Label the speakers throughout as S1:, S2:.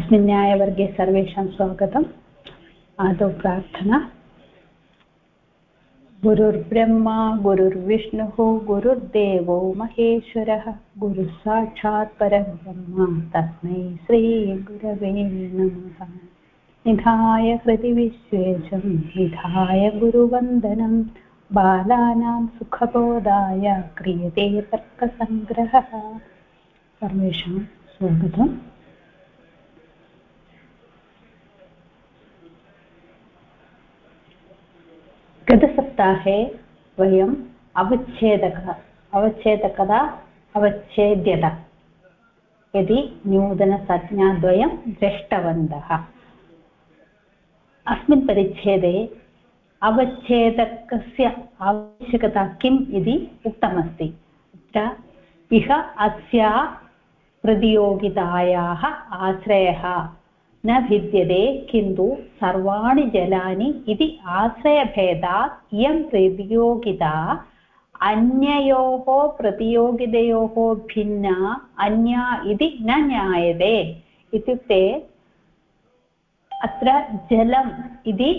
S1: अस्मिन् न्यायवर्गे सर्वेषां स्वागतम्। आदौ प्रार्थना। गुरुर्ब्रह्मा गुरुर्विष्णुः गुरुर्देवो महेश्वरः गुरुः साक्षात् परब्रह्म तस्मै श्रीगुरवे नमः। निधाय हृदि विश्वेशं निधाय गुरुवन्दनं बालानां सुखबोधाय क्रियते तर्कसङ्ग्रहः। सर्वेषां स्वागतम्। गतसप्ताहे वयम् अवच्छेद्यता इति नूतनसंज्ञाद्वयं दृष्टवन्तः। अस्मिन् परिच्छेदे अवच्छेदकस्य आवश्यकता किम् इति उक्तमस्ति। इह अस्या प्रतियोगितायाः आश्रयः न भिद्यते किन्तु सर्वाणि जलानि इति आश्रयभेदात् इयं प्रतियोगिता अन्ययोः प्रतियोगितयोः भिन्ना अन्या इति न ज्ञायते। इत्युक्ते अत्र जलम् इति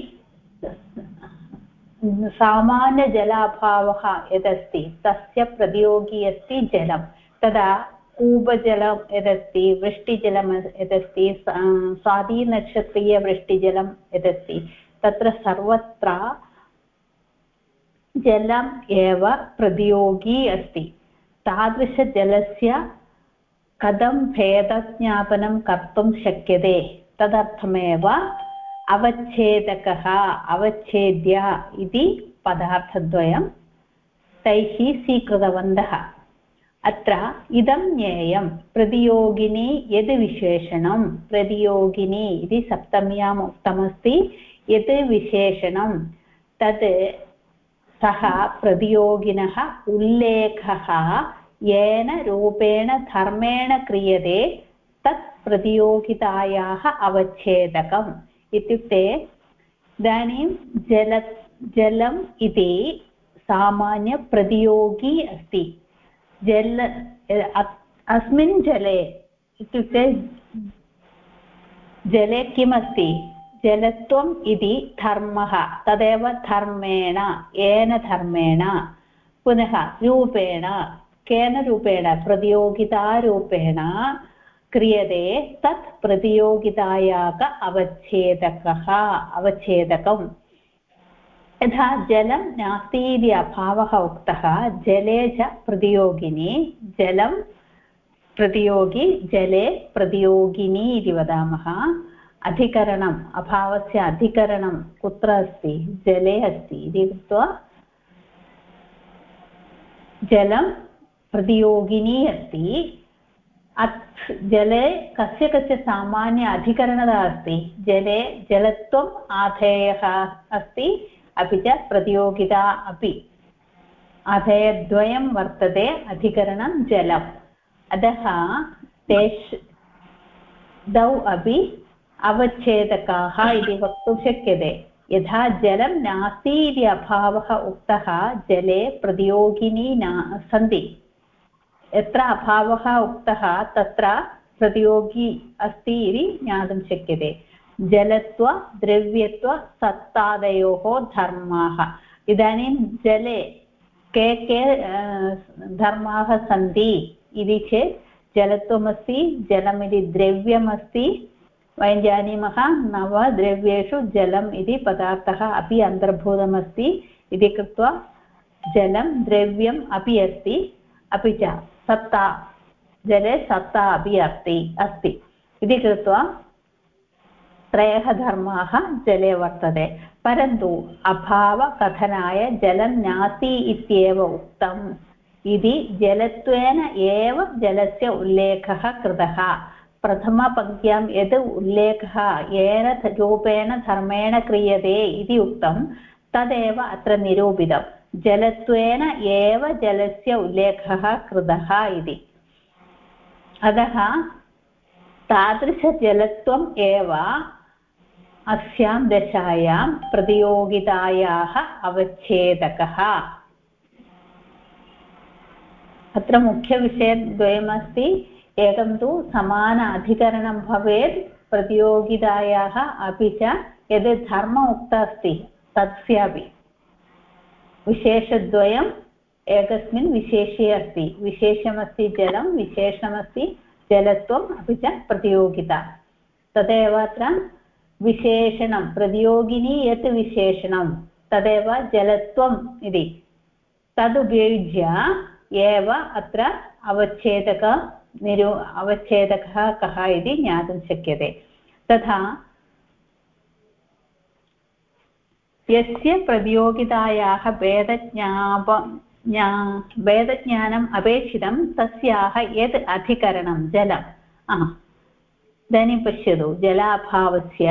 S1: सामान्यजलाभावः यदस्ति तस्य प्रतियोगी अस्ति जलं। तदा कूपजलं यदस्ति वृष्टिजलं यदस्ति स्वातिनक्षत्रीयवृष्टिजलं यदस्ति तत्र सर्वत्र जलम् एव प्रतियोगी अस्ति। तादृशजलस्य कथं भेदज्ञापनं कर्तुं शक्यते तदर्थमेव अवच्छेदकः अवच्छेद्य इति पदार्थद्वयं तैः स्वीकृतवन्तः। अत्र इदं ज्ञेयं प्रतियोगिनी यद् विशेषणं प्रतियोगिनी इति सप्तम्याम् उक्तमस्ति। यद् विशेषणं तद् सः प्रतियोगिनः उल्लेखः येन रूपेण धर्मेण क्रियते तत् प्रतियोगितायाः अवच्छेदकम्। इत्युक्ते इदानीं जलम् इति सामान्यप्रतियोगी अस्ति। अस्मिन् जले इत्युक्ते जले किमस्ति जलत्वम् इति धर्मः तदेव धर्मेण येन धर्मेण पुनः रूपेण केन रूपेण प्रतियोगितारूपेण क्रियते तत् प्रतियोगितायाः अवच्छेदकम्। यथा जलं नास्ति इति अभावः उक्तः जले च प्रतियोगिनी जलं प्रतियोगी जले प्रतियोगिनी इति वदामः। अधिकरणम् अभावस्य अधिकरणं कुत्र अस्ति जले अस्ति इति कृत्वा जलं प्रतियोगिनी अस्ति। जले कस्य कस्य सामान्य अधिकरणता अस्ति जले जलत्वम् आधेयः अस्ति अपि च प्रतियोगिता अपि आधेयद्वयं वर्तते अधिकरणं जलम्। अतः तौ अपि अवच्छेदकाः इति वक्तुं शक्यते। यथा जलं नास्ति इति अभावः उक्तः जले प्रतियोगिनी न सन्ति। यत्र अभावः उक्तः तत्र प्रतियोगी अस्ति इति ज्ञातुं शक्यते। जलत्व द्रव्यत्व सत्तादयोः धर्माः। इदानीं जले के धर्माः सन्ति इति चेत् जलत्वमस्ति जलमिति द्रव्यमस्ति। वयं जानीमः नवद्रव्येषु जलम् इति पदार्थः अपि अन्तर्भूतमस्ति इति कृत्वा जलं द्रव्यम् अपि अस्ति अपि च सत्ता जले सत्ता अपि अस्ति इति कृत्वा त्रयः धर्माः जले वर्तते। परन्तु अभावकथनाय जलं नास्ति इत्येव उक्तम् इति जलत्वेन एव जलस्य उल्लेखः कृतः। प्रथमपङ्क्त्यां यद् उल्लेखः येन रूपेण धर्मेण क्रियते इति उक्तं तदेव अत्र निरूपितं। जलत्वेन एव जलस्य उल्लेखः कृतः इति। अतः तादृशजलत्वम् एव अस्यां दशायां प्रतियोगितायाः अवच्छेदकः। अत्र मुख्यविषयद्वयमस्ति। एकं तु समान अधिकरणं भवेत् प्रतियोगितायाः अपि च यद् धर्म उक्त अस्ति तस्यापि विशेषद्वयम् एकस्मिन् विशेषे अस्ति विशेषमस्ति जलं विशेषणमस्ति जलत्वम् अपि च प्रतियोगिता तदेव अत्र विशेषणं प्रतियोगिनी यत् विशेषणं तदेव जलत्वम् इति तदुपयुज्य एव अत्र अवच्छेदकः कः इति ज्ञातुं शक्यते तथा यस्य प्रतियोगितायाः भेदज्ञानम् अपेक्षितं तस्याः यत् अधिकरणं जलम् इदानीं पश्यतु जलाभावस्य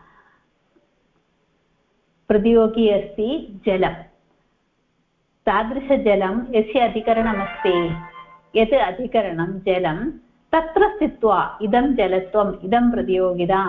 S1: प्रतियोगी अस्ति जलं तादृशजलं यस्य अधिकरणमस्ति यत् अधिकरणं जलं तत्र स्थित्वा इदं जलत्वम् इदं प्रतियोगिता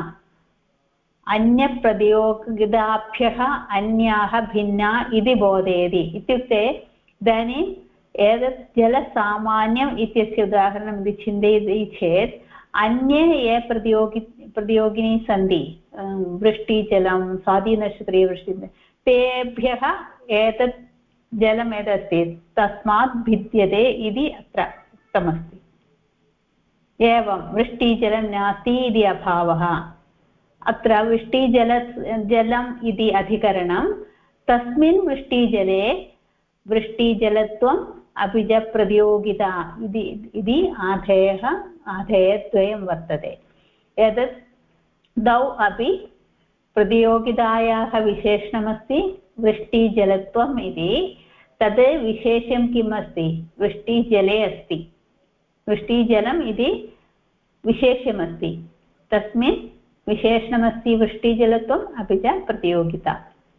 S1: अन्यप्रतियोगिताभ्यः अन्याः भिन्ना इति बोधयति इत्युक्ते इदानीम् एतत् जलसामान्यम् इत्यस्य उदाहरणम् इति चिन्तयति चेत् अन्ये ये प्रतियोगिनी सन्ति वृष्टिजलं स्वादिनक्षत्रीयवृष्टि तेभ्यः एतत् जलम् यदस्ति तस्मात् भिद्यते इति अत्र उक्तमस्ति एवं वृष्टिजलं नास्ति इति अभावः अत्र जलम् इति अधिकरणं तस्मिन् वृष्टिजले वृष्टिजलत्वम् अपि च प्रतियोगिता इति आधेयद्वयं वर्तते एतत् द्वौ अपि प्रतियोगितायाः विशेषणमस्ति वृष्टिजलत्वम् इति तद् विशेषं किम् अस्ति वृष्टिजले अस्ति वृष्टिजलम् इति विशेषमस्ति तस्मिन् विशेषणमस्ति वृष्टिजलत्वम् अपि च प्रतियोगिता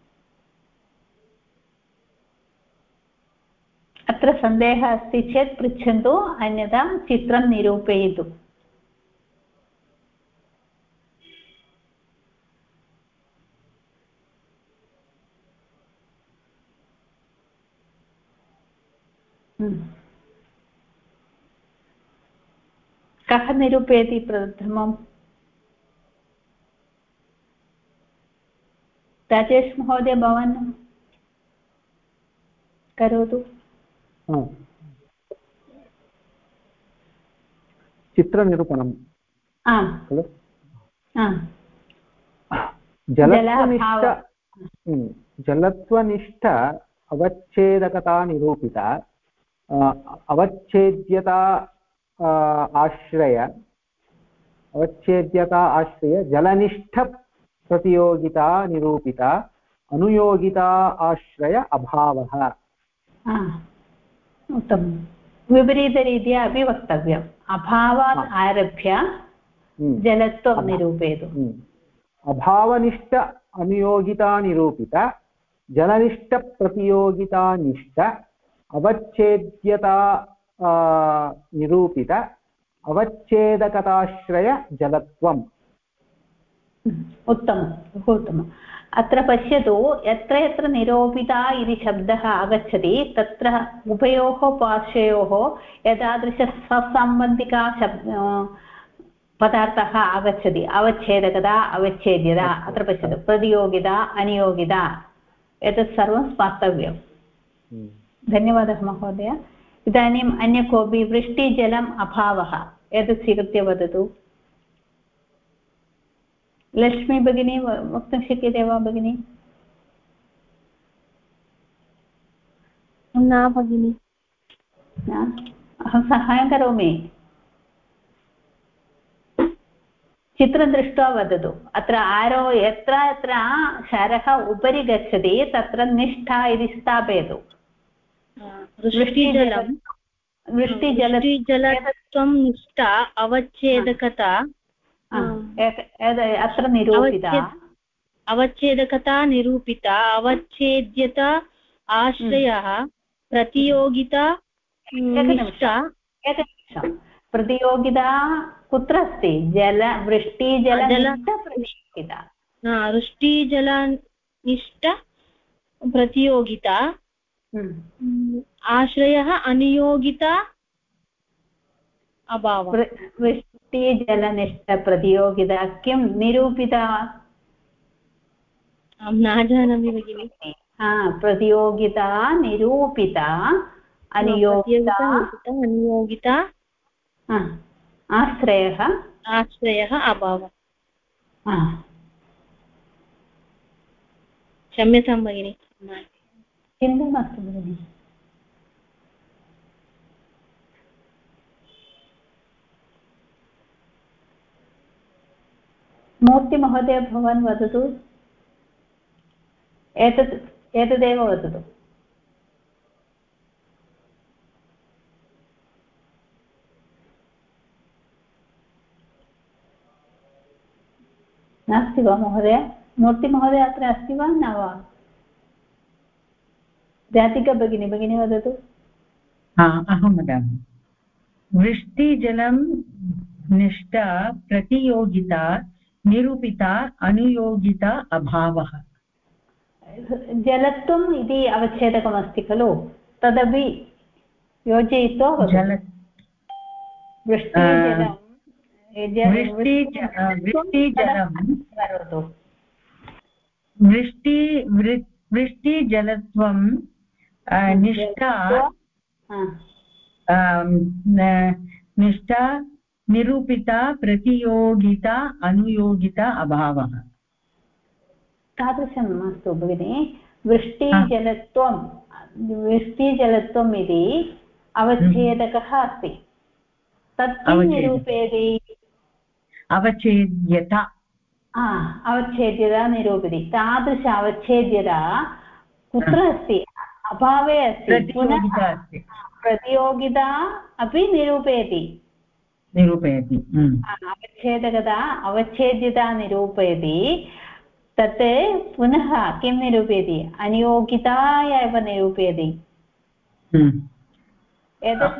S1: अत्र सन्देहः अस्ति चेत् पृच्छन्तु अन्यथा चित्रं निरूपयतु कः निरूपयति प्रथमम् राजेश महोदय भवान् करोतु
S2: चित्रनिरूपणम् जलत्वनिष्ठ अवच्छेदकता निरूपिता अवच्छेद्यता आश्रय जलनिष्ठ प्रतियोगिता निरूपिता अनुयोगिता आश्रय अभावः
S1: उत्तमं विपरीतरीत्या अपि वक्तव्यम् अभावात् आरभ्य जलत्वं निरूपयतु
S2: अभावनिष्ठ अनुयोगिता निरूपिता जलनिष्ठ प्रतियोगिता निष्ठ अवच्छेद्यता निरूपित अवच्छेदकताश्रय जलत्वम्
S1: उत्तमं बहु उत्तमम् अत्र पश्यतु यत्र यत्र निरूपिता इति शब्दः आगच्छति तत्र उभयोः पार्श्वयोः एतादृशसम्बन्धिका पदार्थः आगच्छति अवच्छेदकता अवच्छेद्यता अत्र पश्यतु प्रतियोगिता अनियोगिता एतत् सर्वं स्मर्तव्यम् धन्यवादः महोदय इदानीम् अन्य कोऽपि वृष्टिजलम् अभावः एतत् स्वीकृत्य वदतु लक्ष्मी भगिनी वक्तुं शक्यते वा भगिनी
S3: न भगिनी
S1: अहं सहायं करोमि चित्रं दृष्ट्वा वदतु अत्र आरो यत्र यत्र शरः उपरि गच्छति तत्र निष्ठा इति स्थापयतु
S3: वृष्टिजलत्वं निष्ठा अवच्छेदकता
S1: अत्र निरूपिता
S3: अवच्छेदकता निरूपिता अवच्छेद्यता आश्रयः प्रतियोगिता निष्ठा
S1: प्रतियोगिता कुत्र अस्ति वृष्टिजलनिष्ठप्रतियोगिता
S3: वृष्टिजलनिष्ठ प्रतियोगिता आश्रयः अनियोगिता अभावः
S1: वृष्टिजलनिष्ठप्रतियोगिता किं निरूपिता
S3: अहं न जानामि भगिनि
S1: प्रतियोगिता निरूपिता अनियोगिता
S3: अनियोगिता आश्रयः अभावः क्षम्यतां भगिनि
S1: चिन्ता मास्तु भगिनि मूर्तिमहोदय भवान् वदतु एतदेव वदतु नास्ति वा महोदय मूर्तिमहोदय अत्र अस्ति वा न वा राधिका भगिनी वदतु
S4: अहं वदामि वृष्टिजलं निष्ठा प्रतियोगिता निरूपिता अनुयोगिता अभावः
S1: जलत्वम् इति अवच्छेदकमस्ति खलु तदपि योजयित्वा वृष्टिजलं
S4: वृष्टिजलत्वं निष्ठा निरूपिता प्रतियोगिता अनुयोगिता अभावः
S1: तादृशं मास्तु भगिनि वृष्टिजलत्वम् इति अवच्छेदकः अस्ति तत् किं निरूपयति
S4: अवच्छेद्यता
S1: निरूपयति तादृश अवच्छेद्यता कुत्र अस्ति अभावे अस्ति प्रतियोगिता अपि निरूपयति अवच्छेद्यता निरूपयति तत् पुनः किं निरूपयति अनियोगिता एव निरूपयति एतत्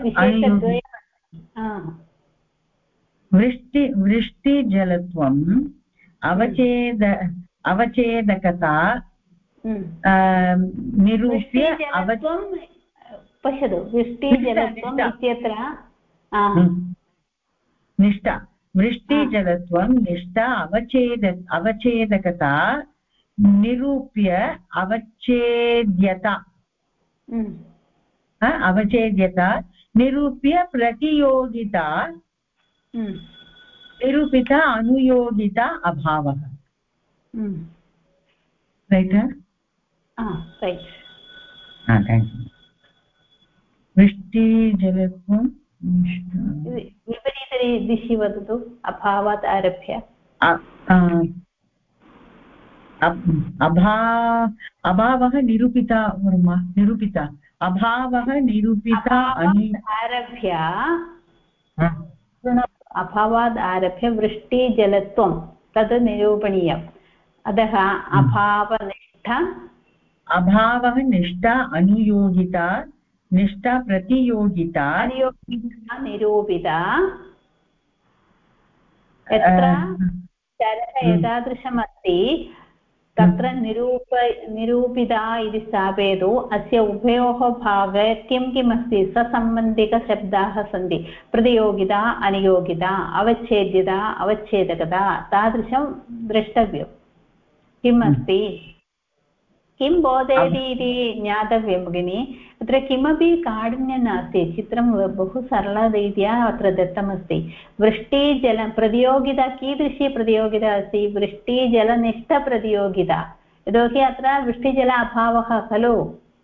S1: विशेषद्वयम्
S4: वृष्टिजलत्वम् अवच्छेदकता निरूप्य
S1: पश्यतु वृष्टिजलत्वम् इत्यत्र
S4: निष्ठा वृष्टिजलत्वं निष्ठा अवच्छेदकता निरूप्य अवच्छेद्यता निरूप्य प्रतियोगिता निरूपिता अनुयोगिता अभावः रैट् वृष्टिजलत्वं
S1: विपरीतदिशि वदतु अभावात् आरभ्य
S4: अभावः निरूपिता अभावः निरूपिता
S1: अभावात् आरभ्य वृष्टिजलत्वं तद् निरूपणीयम् अतः अभावः निष्ठा
S4: अनुयोगिता निष्ठा प्रतियोगिता
S1: निरूपिता यत्र चरः एतादृशमस्ति तत्र निरूपिता इति स्थापयतु अस्य उभयोः भागे किम् अस्ति ससम्बन्धिकशब्दाः सन्ति प्रतियोगिता अनियोगिता अवच्छेद्यता अवच्छेदकता तादृशं द्रष्टव्यं किम् अस्ति किं बोधयति इति ज्ञातव्यं भगिनि अत्र किमपि काठिन्यं नास्ति चित्रं बहु सरलरीत्या अत्र दत्तमस्ति वृष्टिजलप्रतियोगिता कीदृशी प्रतियोगिता अस्ति वृष्टिजलनिष्ठप्रतियोगिता यतोहि अत्र वृष्टिजल अभावः खलु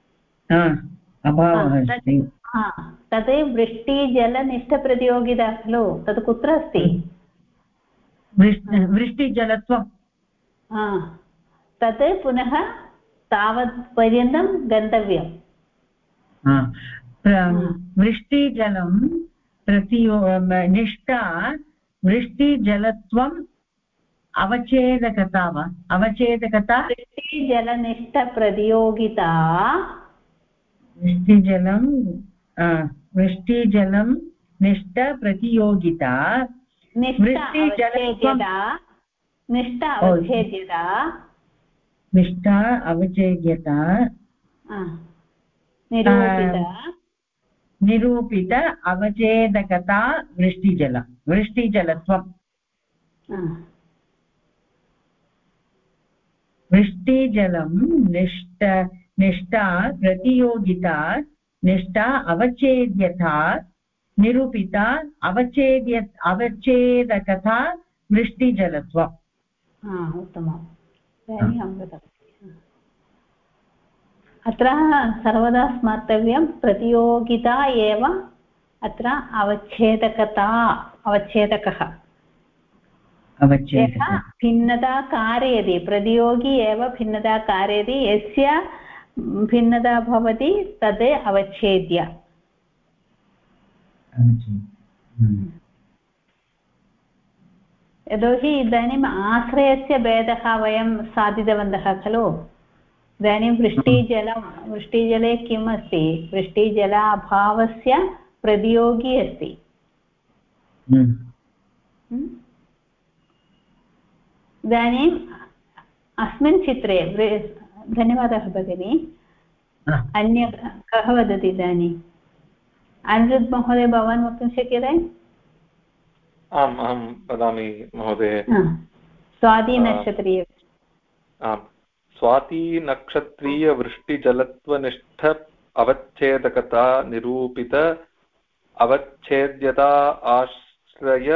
S1: तद् वृष्टिजलनिष्ठप्रतियोगिता खलु तद् कुत्र अस्ति
S4: वृष्टिजलत्वं
S1: तत् पुनः तावत् पर्यन्तं गन्तव्यम्
S4: वृष्टिजलं निष्ठा वृष्टिजलत्वम् अवच्छेदकता वा अवच्छेदकता
S1: वृष्टिजलनिष्ठप्रतियोगिता
S4: वृष्टिजलं निष्ठप्रतियोगिता
S1: निष्ठा अवच्छेद्यता
S4: निष्ठा अवच्छेद्यता
S1: निरूपिता
S4: निरूपित अवच्छेदकता वृष्टिजलत्वम् वृष्टिजलं निष्ठा प्रतियोगिता निष्ठा अवच्छेद्यता निरूपिता अवच्छेदकता वृष्टिजलत्वम्
S1: उत्तमम् इदानीम् अवगतवती अत्र सर्वदा स्मर्तव्यं प्रतियोगिता एव अत्र अवच्छेदकः यः भिन्नता कारयति प्रतियोगी एव भिन्नता कारयति यस्य भिन्नता भवति तद् अवच्छेद्य यतोहि इदानीम् आश्रयस्य भेदः वयं साधितवन्तः खलु इदानीं वृष्टिजले किम् अस्ति वृष्टिजलाभावस्य प्रतियोगी अस्ति इदानीम् अस्मिन् चित्रे धन्यवादः भगिनी अन्य कः वदति इदानीम् अनिरुद्ध महोदय भवान् वक्तुं शक्यते
S5: आम् अहं वदामि महोदय
S1: स्वातिनक्षत्रीय
S5: आम् स्वातिनक्षत्रीयवृष्टिजलत्वनिष्ठ अवच्छेदकता निरूपित अवच्छेद्यता आश्रय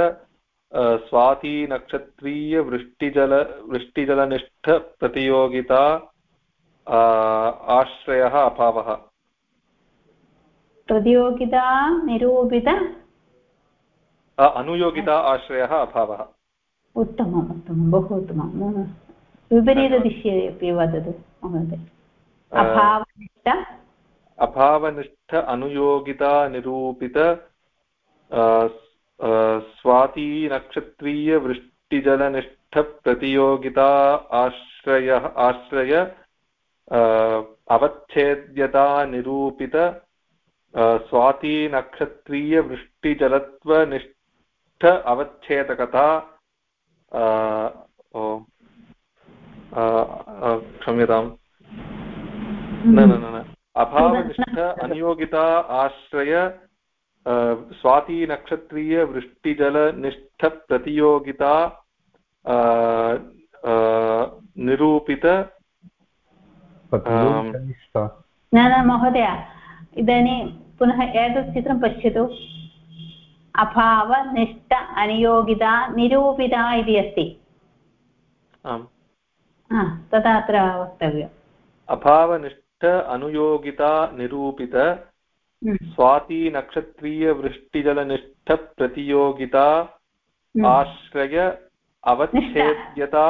S5: स्वातिनक्षत्रीयवृष्टिजलनिष्ठ प्रतियोगिता आश्रयः अभावः
S1: प्रतियोगिता निरूपित
S5: अनुयोगिता आश्रयः अभावः
S1: उत्तमम् उत्तमं बहु उत्तमं विपरीतदिशि अपि वदतु महोदय
S5: अभावनिष्ठ अनुयोगिता निरूपित स्वातिनक्षत्रीयवृष्टिजलनिष्ठ प्रतियोगिता आश्रय अवच्छेद्यता निरूपित स्वातिनक्षत्रीयवृष्टिजलत्वनिष्ठ अवच्छेदकता क्षम्यताम् न अभावनिष्ठ अनुयोगिता आश्रय स्वातिनक्षत्रीयवृष्टिजलनिष्ठ प्रतियोगिता निरूपित
S1: न महोदय इदानीं पुनः एतत् चित्रं पश्यतु अभावनिष्ठ अनुयोगिता निरूपिता इति अस्ति तदा अत्र वक्तव्यम्
S5: अभावनिष्ठ अनुयोगिता निरूपित स्वातिनक्षत्रीयवृष्टिजलनिष्ठ प्रतियोगिता आश्रय अवच्छेद्यता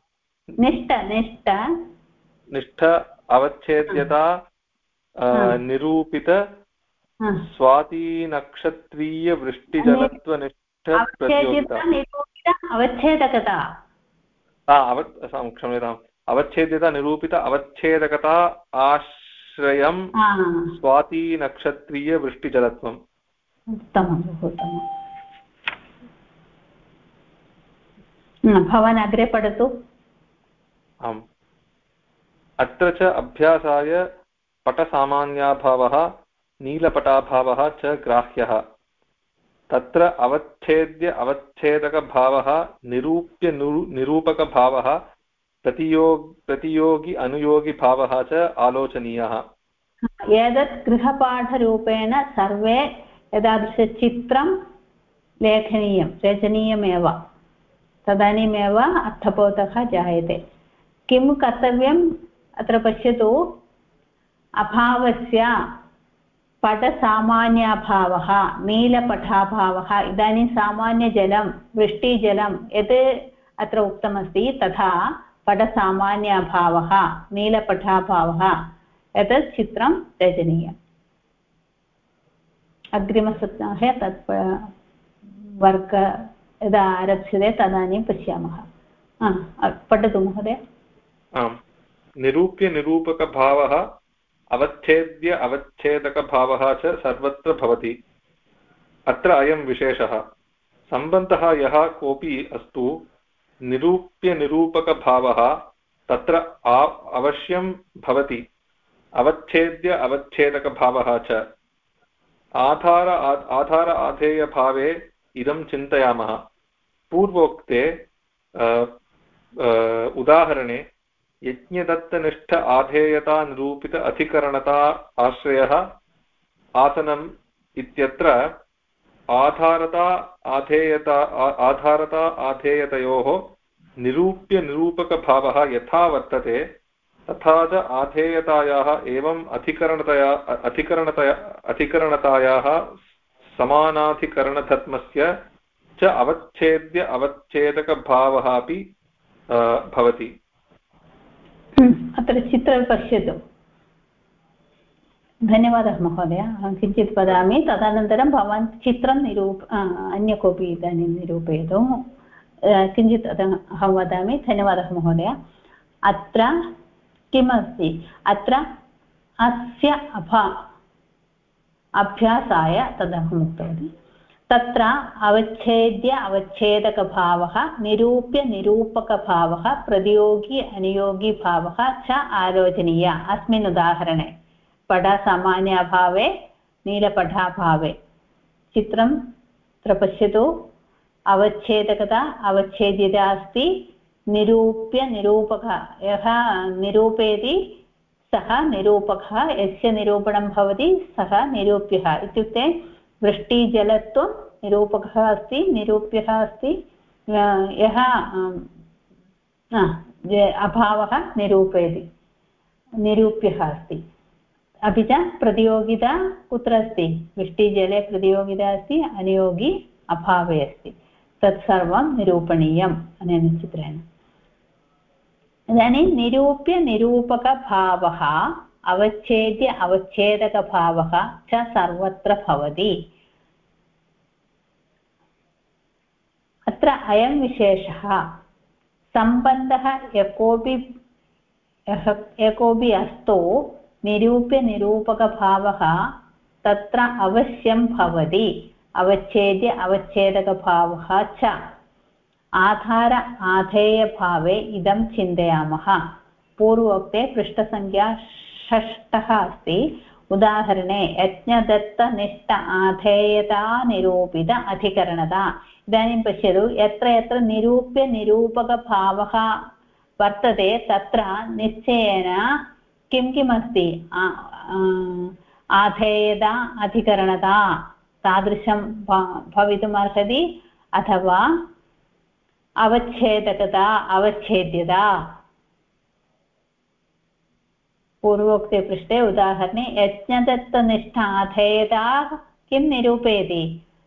S5: निष्ठ अवच्छेद्यता निरूपित स्वातिनक्षत्रीयवृष्टिजलत्वनिष्ठ प्रतियोगिता
S1: अवच्छेदकता
S5: क्षम्यताम् अवच्छेद्यता निरूपित अवच्छेदकता आश्रयं स्वातिनक्षत्रीयवृष्टिजलत्वम्
S1: उत्तमं बहु उत्तमं भवान् अग्रे पठतु
S5: आम् अत्र च अभ्यासाय पटसामान्याभावः नीलपटाभावः च ग्राह्यः तत्र अवच्छेद्य अवच्छेदकभावः निरूप्य निरूपकभावः प्रतियोगि अनुयोगिभावः च आलोचनीयः
S1: एतत् गृहपाठरूपेण सर्वे एतादृशचित्रं रचनीयमेव तदानीमेव अर्थबोधः जायते किं कर्तव्यम् अत्र पश्यतु अभावस्य पटसामान्याभावः नीलपटाभावः इदानीं सामान्यजलं वृष्टिजलं यत् अत्र उक्तमस्ति तथा पटसामान्याभावः नीलपटाभावः एतत् चित्रं रचनीयम् अग्रिमसप्ताहे तत् वर्ग यदा आरप्स्यते तदानीं पश्यामः पठतु महोदय
S5: आम् निरूप्य निरूपकभावः अवच्छेद्य अवच्छेदकभावः च सर्वत्र भवति अत्र अयं विशेषः सम्बन्धः यः कोऽपि अस्तु निरूप्य निरूपकभावः तत्र अवश्यं भवति अवच्छेद्य अवच्छेदकभावः च आधार आधेयभावे इदं चिन्तयामः। पूर्वोक्ते उदाहरणे यज्ञदत्तनिष्ठ आधेयता निरूपित अधिकरणता आश्रयः आसनम् इत्यत्र आधारता आधेयतयोः निरूप्य निरूपकभावः यथा वर्तते तथा च आधेयतायाः एवं अधिकरणतायाः समानाधिकरणधर्मस्य च अवच्छेद्य अवच्छेदकभावः अपि भवति।
S1: अत्र चित्रं पश्यतु। धन्यवादः महोदय। अहं किञ्चित् वदामि, तदनन्तरं भवान् चित्रं अन्य कोऽपि इदानीं निरूपयतु। किञ्चित् अहं वदामि। धन्यवादः महोदय। अत्र किमस्ति, अत्र अस्य अभ्यासाय तदहम् उक्तवती, तत्र अवच्छेद्य अवच्छेदकभावः, निरूप्य निरूपकभावः, प्रतियोगी अनुयोगीभावः च आलोचनीय। अस्मिन् उदाहरणे पटसामान्याभावे नीलपटाभावे चित्रं अत्र पश्यतु। अवच्छेदकता अवच्छेद्यता अस्ति, निरूप्य निरूपकः, यः निरूपयति सः निरूपकः, यस्य निरूपणं भवति सः निरूप्यः। इत्युक्ते वृष्टिजलत्वं निरूपकः अस्ति, निरूप्यः अस्ति, यः अभावः निरूप्यः अस्ति। अपि च प्रतियोगिता कुत्र अस्ति, वृष्टिजले प्रतियोगिता अस्ति, अनुयोगी अभावे अस्ति। तत्सर्वं निरूपणीयम् अनेन चित्रेण। इदानीं निरूप्य निरूपकभावः अवच्छेद्य अवच्छेदकभावः च सर्वत्र भवति। अत्र अयं विशेषः सम्बन्धः एकोऽपि अस्तु निरूप्य निरूपकभावः तत्र अवश्यं भवति। अवच्छेद्य अवच्छेदकभावः च आधार आधेयभावे इदं चिन्तयामः। पूर्वोक्ते पृष्ठसङ्ख्या 6 अस्ति। उदाहरणे यज्ञदत्तनिष्ठ आधेयता निरूपित अधिकरणता। इदानीं पश्यतु, यत्र यत्र निरूप्य निरूपकभावः वर्तते तत्र निश्चयेन किं किम् अस्ति, आधेयता अधिकरणता तादृशं भवितुमर्हति, अथवा अवच्छेदकता अवच्छेद्यता। पूर्वोक्ते पृष्ठे उदाहरणे यज्ञदत्तनिष्ठ आधेयता किं निरूपयति,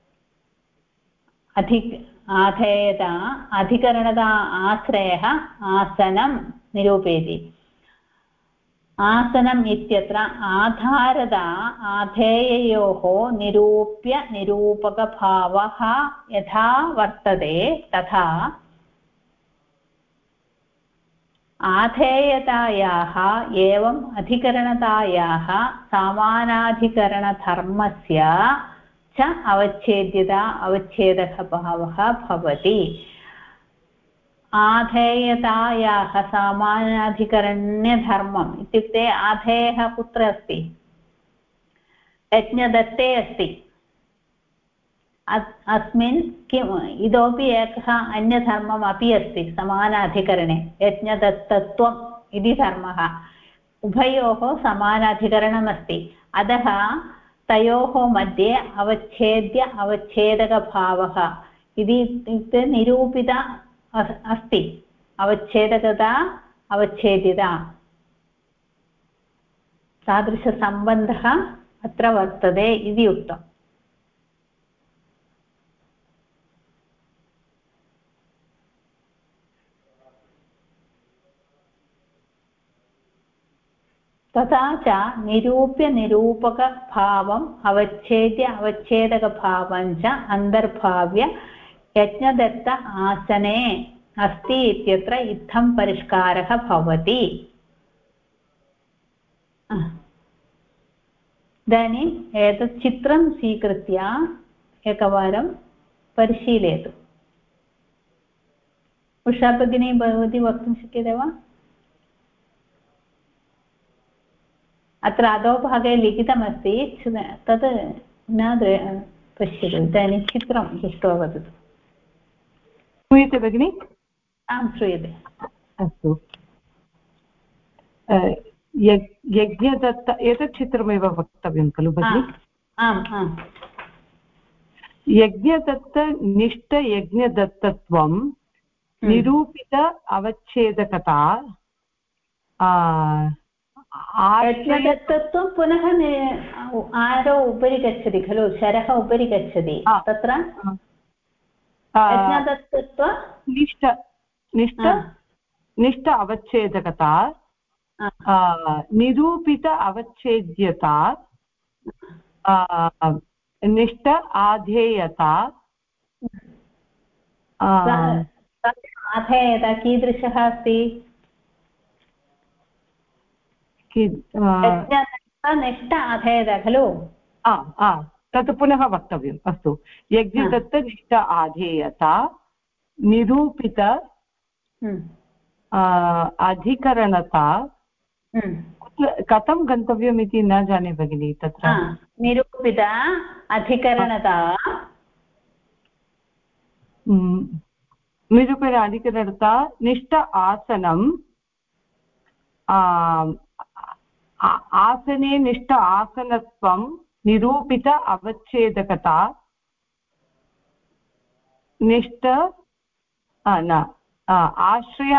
S1: आधेयता अधिकरणता आश्रयः आसनं निरूपयति। आसनम् इत्यत्र आधारता आधेययोः निरूप्य निरूपकभावः यथा वर्तते तथा आधेयतायाः एवम् अधिकरणतायाः समानाधिकरणधर्मस्य च अवच्छेद्यता अवच्छेदकभावः भवति। आधेयतायाः सामानाधिकरण्यधर्मम् इत्युक्ते आधेयः कुत्र अस्ति, यज्ञदत्ते अस्ति। अस्मिन् किम् इतोपि एकः अन्यधर्मम् अपि अस्ति समानाधिकरणे, यज्ञदत्तत्वम् इति धर्मः। उभयोः समानाधिकरणमस्ति, अतः तयोः मध्ये अवच्छेद्य अवच्छेदकभावः इत्युक्ते निरूपित अस्ति। अवच्छेदकता अवच्छेदिता तादृशसम्बन्धः अत्र वर्तते इति उक्तम्। तथा च निरूप्य निरूपकभावम् अवच्छेद्य अवच्छेदकभावं च अन्तर्भाव्य यज्ञदत्त आसने अस्ति इत्यत्र इत्थं परिष्कारः भवति। इदानीम् एतत् चित्रं स्वीकृत्य एकवारं परिशीलयतु। उषा भगिनी, भवती वक्तुं शक्यते वा? अत्र अधोभागे लिखितमस्ति, तत् पश्यतु इदानीं चित्रं दृष्ट्वा वदतु।
S6: श्रूयते भगिनि?
S1: आं श्रूयते।
S6: अस्तु, यज्ञदत्त एतत् चित्रमेव वक्तव्यं खलु भगिनि?
S1: आम् आम्।
S6: यज्ञदत्तनिष्ठयज्ञदत्तत्वं निरूपित अवच्छेदकता
S1: यज्ञदत्तत्वं पुनः आरो उपरि गच्छति खलु, शरः उपरि गच्छति, तत्र यज्ञदत्तत्व
S6: निष्ठ अवच्छेदकता निरूपित अवच्छेद्यता निष्ठ आधेयता
S1: आधेयता कीदृशः अस्ति? निष्ठ आधेयता खलु?
S6: तत् पुनः वक्तव्यम्। अस्तु, यज्ञदत्तनिष्ठ आधेयता निरूपित अधिकरणता कथं गन्तव्यम् इति न जाने भगिनि। तत्र
S1: निरूपित अधिकरणता
S6: निरूपित अधिकरणता निष्ठ आसनं आसने निष्ठ आसनत्वं निरूपित अवच्छेदकता निष्ठ आश्रय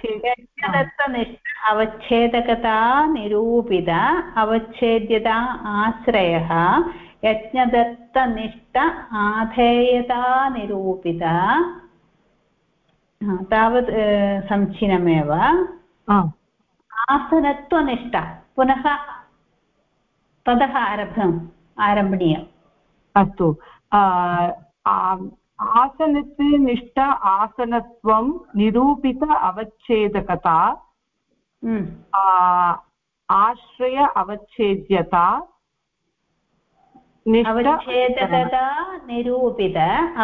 S1: अवच्छेदकता निरूपित अवच्छेद्यता आश्रयः यज्ञदत्तनिष्ठ आधेयता निरूपित तावत् समीचीनमेव। आसनत्वनिष्ठ पुनः ततः आरम्भणीयम्।
S6: अस्तु, आसनस्य निष्ठ आसनत्वं निरूपित अवच्छेदकता आश्रय अवच्छेद्यता
S1: अवच्छेदकता निरूपित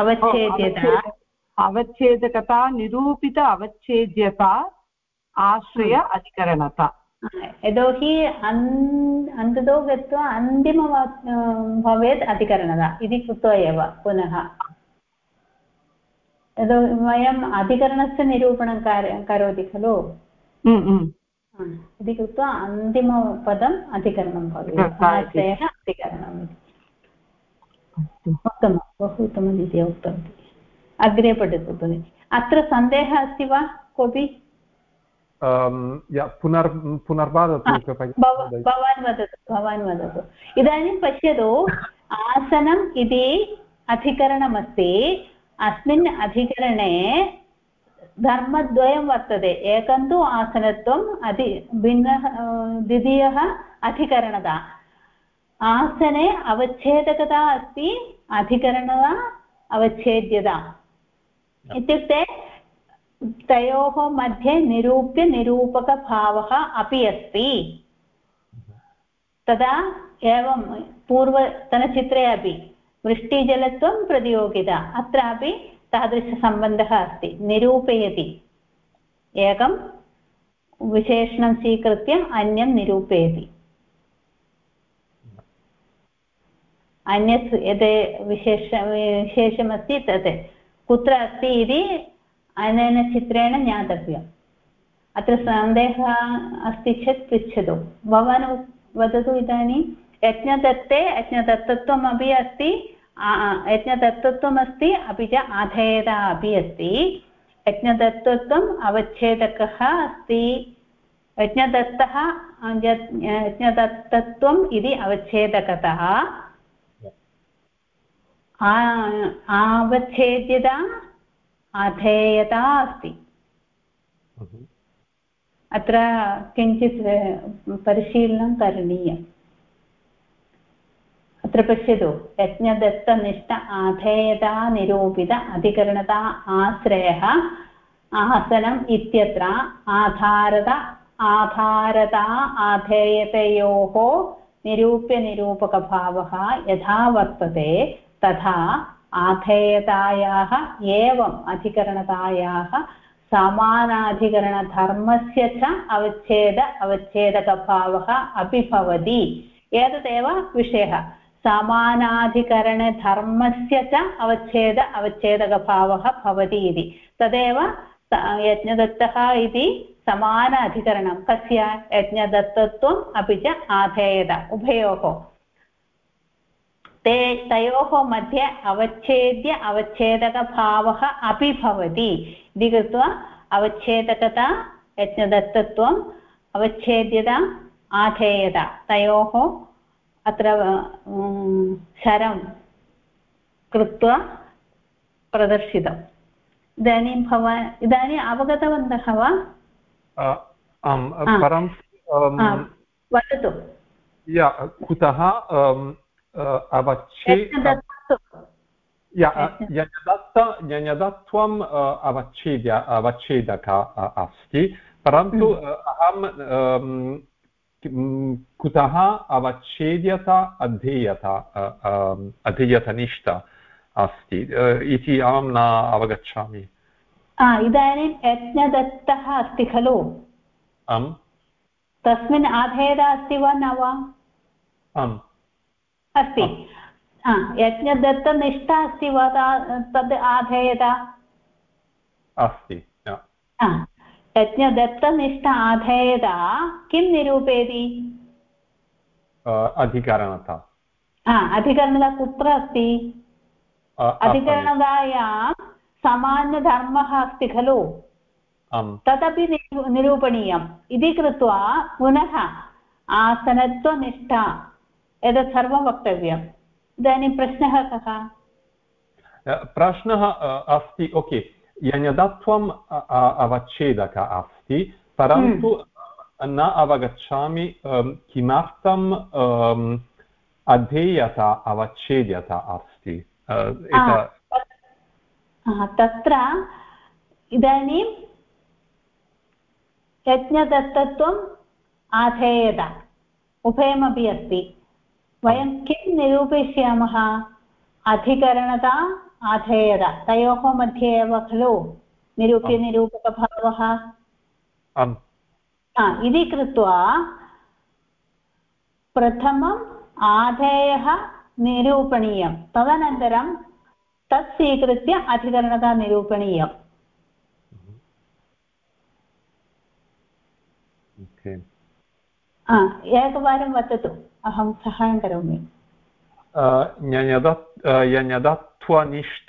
S6: अवच्छेदकता निरूपित अवच्छेद्यता आश्रय अधिकरणता।
S1: यतोहि अन्ततो गत्वा अन्तिम भवेत् अधिकरणता इति कृत्वा एव पुनः यतो वयम् अधिकरणस्य निरूपणं करोति खलु इति कृत्वा अन्तिमपदम् अधिकरणं भवेत्, आश्रयः अधिकरणम् इति। उत्तमं, बहु उत्तमरीत्या उक्तवती। अग्रे पठतु भगिनि। अत्र सन्देहः अस्ति वा कोऽपि? भवान् वदतु। इदानीं पश्यतु, आसनम् इति अधिकरणमस्ति। अस्मिन् अधिकरणे धर्मद्वयं वर्तते। एकं तु आसनत्वम् भिन्नः द्वितीयः अधिकरणता। आसने अवच्छेदकता अस्ति, अधिकरणता अवच्छेद्यता। इत्युक्ते तयोः मध्ये निरूप्यनिरूपकभावः अपि अस्ति। तदा एवं पूर्वतनचित्रे अपि वृष्टिजलत्वं प्रतियोगिता, अत्रापि तादृशसम्बन्धः अस्ति। निरूपयति, एकं विशेषणं स्वीकृत्य अन्यं निरूपयति। अन्यत् यत् विशेषमस्ति तत् कुत्र अस्ति इति अनेन चित्रेण ज्ञातव्यम्। अत्र सन्देहः अस्ति चेत् पृच्छतु। भवान् वदतु इदानीं। यज्ञदत्ते यज्ञदत्तत्वम् अपि अस्ति, यज्ञदत्तत्वम् अस्ति, अपि च आधेयता अपि अस्ति। यज्ञदत्तत्वम् अवच्छेदकः अस्ति। यज्ञदत्तत्वम् इति अवच्छेदकतः अवच्छेद्यता आधेयता अस्ति। अत्र किञ्चित् परिशीलनं करणीयम्। अत्र पश्यतु, यज्ञदत्तनिष्ठ आधेयता निरूपित अधिकरणता आश्रयः आसनम् इत्यत्र आधारता आधेयतयोः निरूप्यनिरूपकभावः यथा वर्तते तथा आधेयतायाः एवम् अधिकरणतायाः समानाधिकरणधर्मस्य च अवच्छेदकभावः अपि भवति। एतदेव विषयः। समानाधिकरणधर्मस्य च अवच्छेदकभावः भवति इति तदेव यज्ञदत्तः इति समान अधिकरणं कस्य यज्ञदत्तत्वम् अपि च आधेयता उभयोः तयोः मध्ये अवच्छेदकभावः अपि भवति इति कृत्वा अवच्छेदकता यज्ञदत्तत्वम् अवच्छेद्यता आधेयता तयोः अत्र शरं कृत्वा प्रदर्शितम् इदानीम् अवगतवन्तः वा
S5: परं
S1: वदतु
S5: कुतः यज्ञदत्तम् अवच्छेदक अस्ति परन्तु अहं कुतः अवच्छेद्यता अधेयतनिष्ठा अस्ति इति अहं न अवगच्छामि
S1: इदानीं यज्ञदत्तः अस्ति खलु
S5: आम्
S1: तस्मिन् आधेयता अस्ति वा न वा
S2: आम्
S1: अस्ति यज्ञदत्तनिष्ठा अस्ति वा तद् आधेयता
S5: अस्ति
S1: यज्ञदत्तनिष्ठा आधेयता किं निरूपयति
S5: अधिकरणता
S1: अधिकरणता कुत्र अस्ति अधिकरणतायां सामान्यधर्मः अस्ति खलु तदपि निरूपणीयम् इति कृत्वा पुनः आसनत्वनिष्ठा एतत् सर्वं वक्तव्यम् इदानीं प्रश्नः कः
S5: प्रश्नः अस्ति ओके यज्ञदत्तम् अवच्छेदक अस्ति परन्तु न अवगच्छामि किमर्थम् अधेयता अवच्छेद्यता अस्ति
S1: तत्र इदानीं यज्ञदत्तत्वम् आधेयता उभयमपि अस्ति वयं किं निरूपयिष्यामः अधिकरणता आधेयता तयोः मध्ये एव खलु निरूप्यनिरूपकभावः इति कृत्वा प्रथमम् आधेयः निरूपणीयं तदनन्तरं तत् स्वीकृत्य अधिकरणता निरूपणीयम् एकवारं वदतु अहं सहायं करोमि
S5: यज्ञदत्तनिष्ठ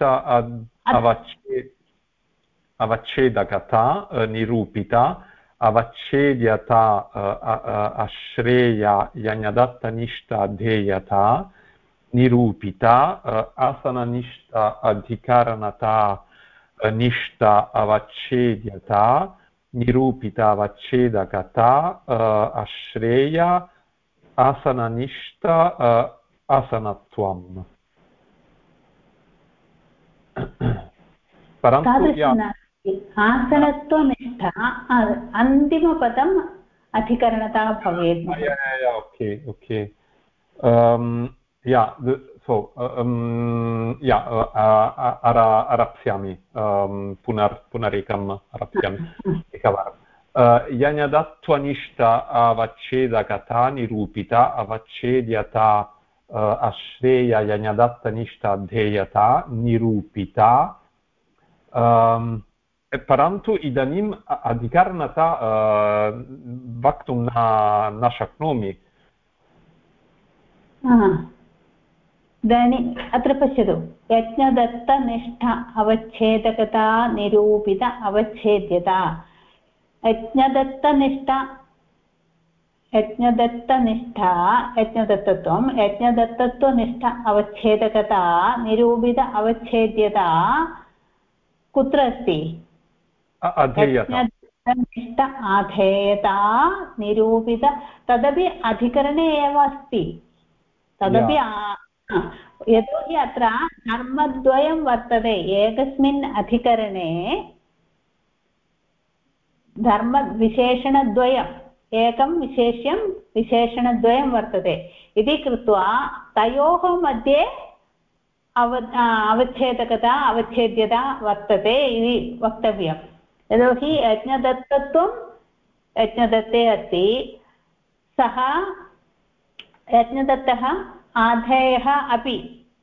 S5: अवच्छेदकता निरूपिता अवच्छेद्यता अश्रेया यज्ञदत्तनिष्ठ अधेयता निरूपिता आसननिष्ठ अधिकरणता निष्ठ अवच्छेद्यता निरूपिता अवच्छेदकता अश्रेय आसननिष्ठ आसनत्वम् परन्तु
S1: आसनत्वनिष्ठा अन्तिमपदम् अधिकरणता भवेत्
S5: ओके ओके आरप्स्यामि पुनरेकम् आरप्स्यामि एकवारं यज्ञदत्तनिष्ठ अवच्छेदकता निरूपिता अवच्छेद्यता अश्रेय यज्ञदत्तनिष्ठ अधेयता निरूपिता परन्तु इदानीम् अधिकरणता वक्तुं न शक्नोमि
S1: इदानीम् अत्र पश्यतु यज्ञदत्तनिष्ठ अवच्छेदकता निरूपित अवच्छेद्यता यज्ञदत्तत्वं यज्ञदत्तत्वनिष्ठ अवच्छेदकता निरूपित अवच्छेद्यता कुत्र अस्ति यज्ञदत्तनिष्ठ आधेयता निरूपित तदपि अधिकरणे एव अस्ति तदपि यतोहि अत्र धर्मद्वयं वर्तते एकस्मिन् अधिकरणे धर्मविशेषणद्वयम् एकं विशेष्यं विशेषणद्वयं वर्तते इति कृत्वा तयोः मध्ये अवच्छेदकता अवच्छेद्यता वर्तते इति वक्तव्यं यतोहि यज्ञदत्तत्वं यज्ञदत्ते अस्ति सः यज्ञदत्तः आधेयः अपि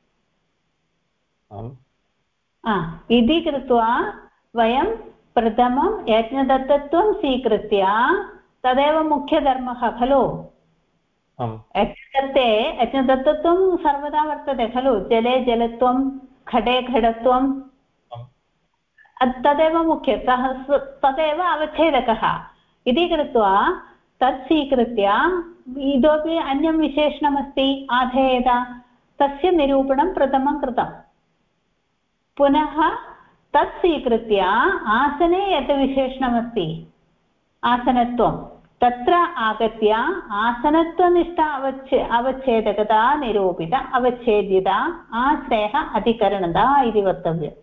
S1: इति कृत्वा वयं प्रथमं यज्ञदत्तत्वं स्वीकृत्य तदेव मुख्यधर्मः खलु यज्ञदत्तत्वं सर्वदा वर्तते खलु जले जलत्वं घटे घटत्वं तदेव मुख्यतः तदेव अवच्छेदकः इति कृत्वा तत् स्वीकृत्य इतोपि अन्यं विशेषणमस्ति आधेयत तस्य निरूपणं प्रथमं कृतम् पुनः तत् स्वीकृत्य आसने यत् विशेषणमस्ति आसनत्वं तत्र आगत्य आसनत्वनिष्ठा अवच्छेदकता निरूपित अवच्छेद्यता आश्रयः अधिकरणता इति वक्तव्यम्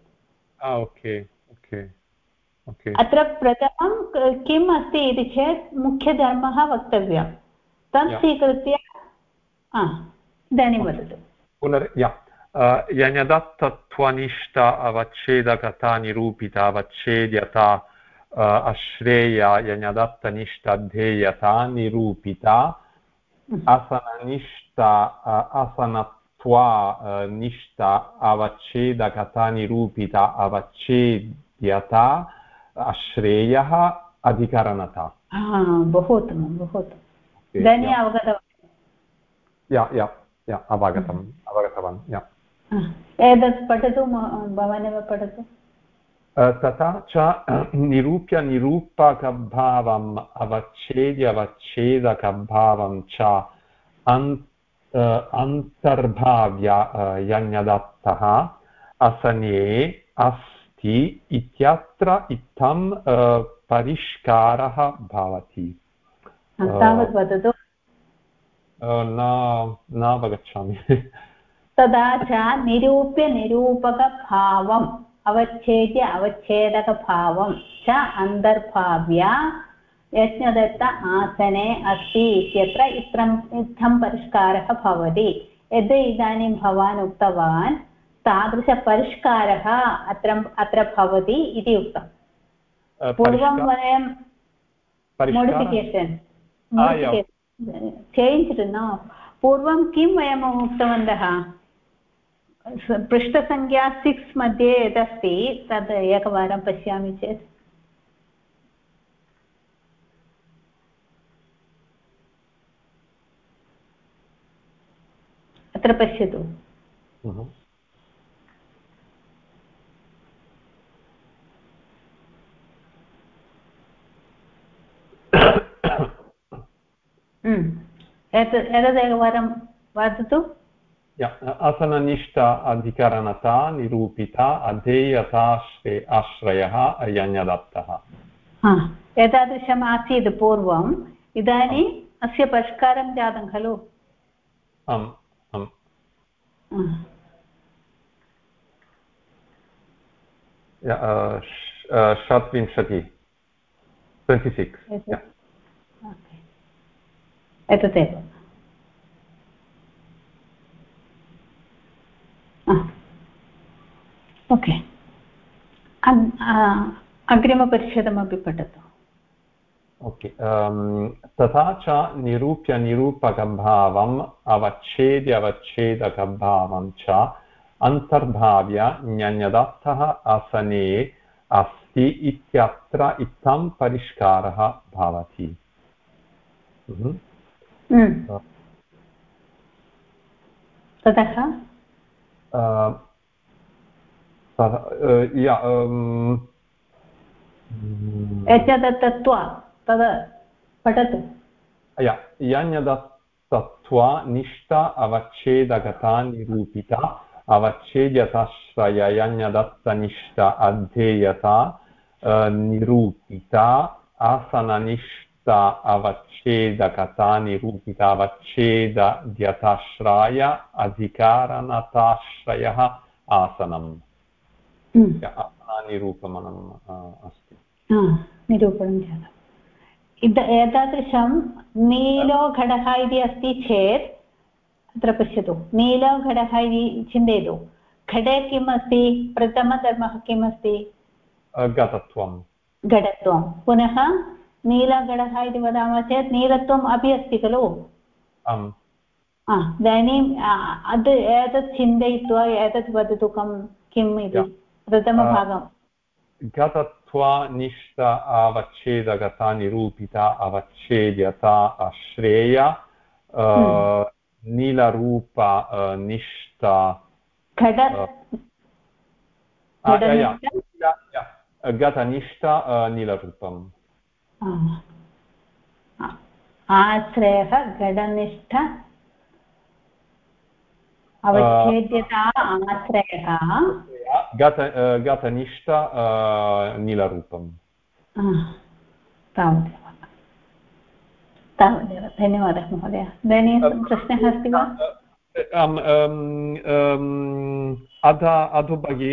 S1: अत्र प्रथमं किम् अस्ति इति चेत् मुख्यधर्मः वक्तव्यं तत् स्वीकृत्य इदानीं वदतु
S5: यज्ञदत्तत्वनिष्ठ अवच्छेदकता निरूपिता अवच्छेद्यता अश्रेय यज्ञदत्तनिष्ठ ध्येयता निरूपिता असननिष्ठ असनत्वा निष्ठ अवच्छेदकता निरूपिता अवच्छेद्यता अश्रेयः अधिकरणता
S1: बहु उत्तमं बहु उत्तमम् इदानीम्
S5: अवगतवान्
S1: एतत् पठतु भवानेव पठतु
S5: तथा च निरूप्य निरूपकभावम् अवच्छेद्य अवच्छेदकभावं च अन्तर्भाव्य यज्ञदत्तः असने अस्ति इत्यत्र इत्थं परिष्कारः भवति
S1: तावत् वदतु
S5: न अवगच्छामि
S1: तथा च निरूप्य निरूपकभावम् अवच्छेद्य अवच्छेदकभावं च अन्तर्भाव्य यज्ञदत्त आसने अस्ति इत्यत्र इत्थं परिष्कारः भवति यद् इदानीं भवान् उक्तवान् तादृशपरिष्कारः अत्र भवति इति उक्तं पूर्वं वयं मोडिफिकेशन् चेञ्ज् न पूर्वं किं वयम् उक्तवन्तः पृष्ठसङ्ख्या 6 मध्ये यदस्ति तद् एकवारं पश्यामि चेत् अत्र पश्यतु एतदेकवारं वदतु
S5: असननिष्ठ अधिकरणता निरूपिता अधेयता आश्रयः यज्ञदत्तः
S1: एतादृशम् आसीत् पूर्वम् इदानीम् अस्य परिष्कारं जातं खलु
S5: षट्विंशति 26
S1: एतदेव ओके अग्रिमपरिच्छेदमपि पठतु
S5: ओके तथा च निरूप्य निरूपकभावम् अवच्छेद्य अवच्छेदकभावं च अन्तर्भाव्य यज्ञदत्तः आसने अस्ति इत्यत्र इत्थं परिष्कारः भवति
S1: ततः यज्ञदत्तत्वा तद् पठतु
S5: यज्ञदत्तत्वा निष्ठ अवच्छेदकता निरूपिता अवच्छेद्यताश्रय यज्ञदत्तनिष्ठ अध्येयता निरूपिता आसननिष्ठ अवच्छेदकता निरूपिता अवच्छेद्यताश्रय अधिकारणताश्रयः आसनम् निरूपणम् अस्ति
S1: निरूपणं जातम् एतादृशं नीलो घटः इति अस्ति चेत् अत्र पश्यतु नीलो घटः इति चिन्तयतु घटे किम् अस्ति प्रथमधर्मः किम् अस्ति
S5: घटत्वं
S1: पुनः नीलघटः इति वदामः चेत् नीलत्वम् अपि अस्ति खलु इदानीम् एतत् चिन्तयित्वा एतत् वदतु किम् इति प्रथमभागं
S5: गतत्वानिष्ट अवच्छेदकता निरूपिता अवच्छेद्यता आश्रेय नीलरूप निष्ठ गतनिष्ठ नीलरूपम्
S1: आश्रयः घटनिष्ठ अवच्छेद्यता आश्रयः
S5: गतनिष्ठ नीलरूपम्
S1: तावदेव धन्यवादः महोदय इदानीं प्रश्नः अस्ति वा
S5: अधोभागे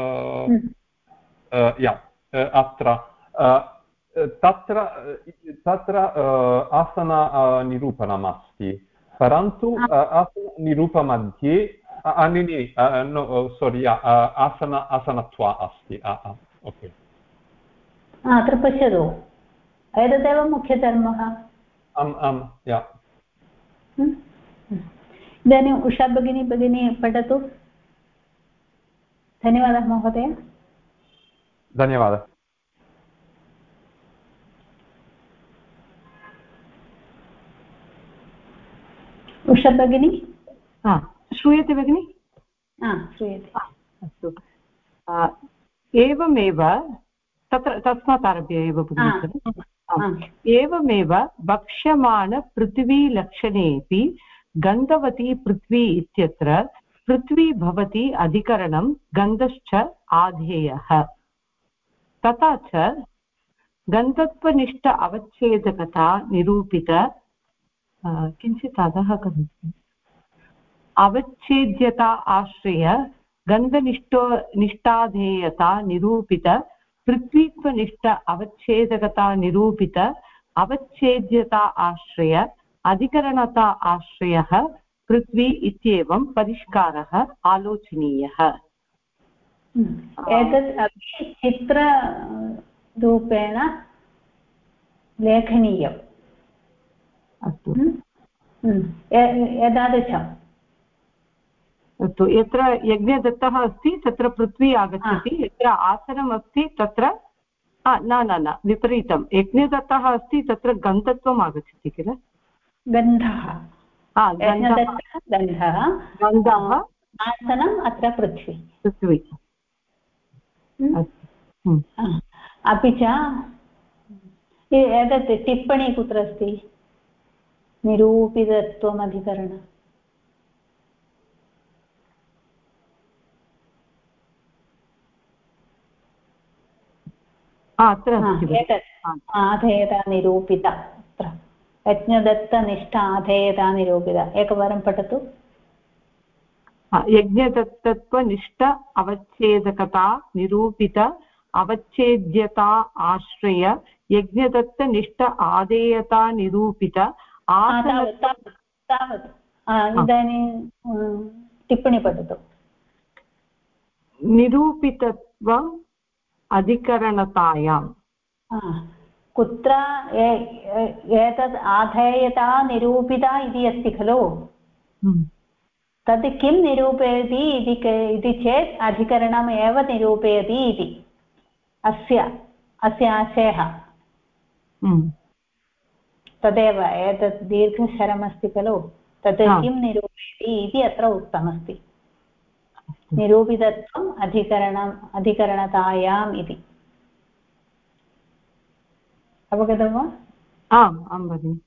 S5: अत्र तत्र आसननिरूपणम् अस्ति परन्तु आसननिरूपमध्ये सोरि आसनत्वा अस्ति ओके
S1: अत्र पश्यतु एतदेव मुख्यधर्मः
S5: आम्
S1: इदानीम् उषा भगिनी पठतु धन्यवादः महोदय
S5: धन्यवादः
S1: उषा भगिनी
S6: श्रूयते भगिनि
S1: श्रूयते
S6: अस्तु एवमेव तस्मात् आरभ्य एव भगिनि एवमेव वक्ष्यमाणपृथिवीलक्षणेऽपि गन्धवती पृथ्वी इत्यत्र पृथ्वी भवति अधिकरणं गन्धश्च आधेयः तथा च गन्धत्वनिष्ठ अवच्छेदकता निरूपित किञ्चित् अधः करोतु अवच्छेद्यता आश्रय गन्धनिष्ठाधेयता निरूपित पृथ्वीत्वनिष्ठ अवच्छेदकता निरूपित अवच्छेद्यता आश्रय अधिकरणता आश्रयः पृथ्वी इत्येवं परिष्कारः आलोचनीयः
S1: एतत् अपि चित्ररूपेण लेखनीयम्
S6: अस्तु
S1: एतादृशम्
S6: अस्तु यत्र यज्ञदत्तः अस्ति तत्र पृथ्वी आगच्छति यत्र आसनम् अस्ति तत्र न विपरीतं यज्ञदत्तः अस्ति तत्र गन्धत्वम् आगच्छति किल
S1: गन्धः आसनम् अत्र पृथ्वी अपि च एतत् टिप्पणी कुत्र अस्ति निरूपितत्वमधिकरण
S6: अत्र
S1: आधेयता निरूपिता अत्र यज्ञदत्तनिष्ठ आधेयता निरूपिता एकवारं पठतु
S6: यज्ञदत्तत्वनिष्ठ अवच्छेदकता निरूपित अवच्छेद्यता आश्रय यज्ञदत्तनिष्ठ आधेयता निरूपित
S1: तावत् इदानीं टिप्पणी पठतु
S6: निरूपितत्वम् अधिकरणतायां
S1: कुत्र एतत् आधेयता निरूपिता इति अस्ति खलु तद् किं निरूपयति इति चेत् अधिकरणम् एव निरूपयति इति अस्य आशयः तदेव एतत् दीर्घशरमस्ति खलु तत् किं निरूपयति इति अत्र उक्तमस्ति निरूपितत्वम् अधिकरणतायाम् इति अवगतं वा
S6: आं भगिनि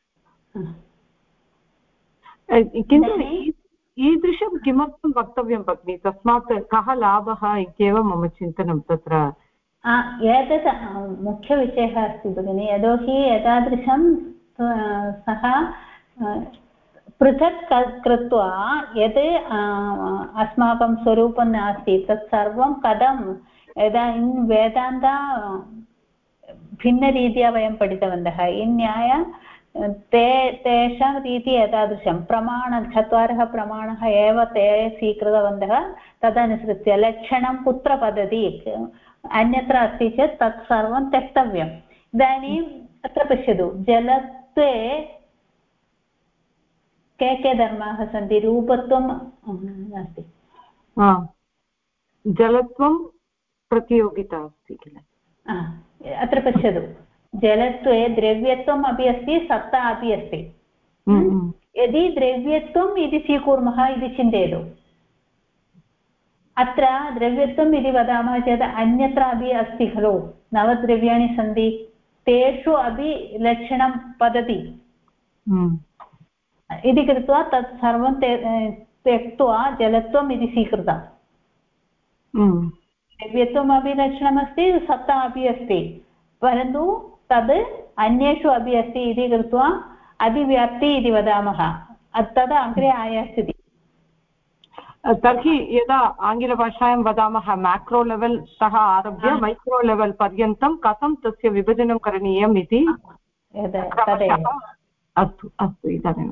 S6: किन्तु ईदृशं किमर्थं वक्तव्यं भगिनि तस्मात् कः लाभः इत्येव मम चिन्तनं तत्र
S1: एतत् मुख्यविषयः अस्ति भगिनि यतोहि एतादृशं सः पृथक् कृत्वा यत् अस्माकं स्वरूपं नास्ति तत् सर्वं कथं इदानीं वेदान्त भिन्नरीत्या वयं पठितवन्तः न्याय तेषां रीति एतादृशं चत्वारः प्रमाणः एव ते स्वीकृतवन्तः तदनुसृत्य लक्षणं कुत्र पतति अन्यत्र अस्ति चेत् तत् सर्वं त्यक्तव्यम् इदानीम् अत्र पश्यतु जलत्वे के धर्माः सन्ति रूपत्वं नास्ति
S6: जलत्वं प्रतियोगिता अस्ति किल
S1: अत्र पश्यतु जलत्वे द्रव्यत्वम् अपि अस्ति सत्ता अपि अस्ति यदि द्रव्यत्वम् इति स्वीकुर्मः इति चिन्तयतु अत्र द्रव्यत्वम् इति वदामः चेत् अन्यत्र अपि अस्ति खलु नवद्रव्याणि सन्ति तेषु अपि लक्षणं वदति इति कृत्वा तत् सर्वं त्यक्त्वा जलत्वम् इति स्वीकृतम् द्रव्यत्वमपि लक्षणमस्ति सत्ता अपि अस्ति परन्तु तद् अन्येषु अपि अस्ति इति कृत्वा अभिव्याप्ति इति वदामः तद् अग्रे आयास्यति
S6: तर्हि यदा आङ्ग्लभाषायां वदामः मैक्रो लेवल् तः आरभ्य मैक्रो लेवल् पर्यन्तं कथं तस्य विभजनं करणीयम् इति अस्तु अस्तु इदानीम्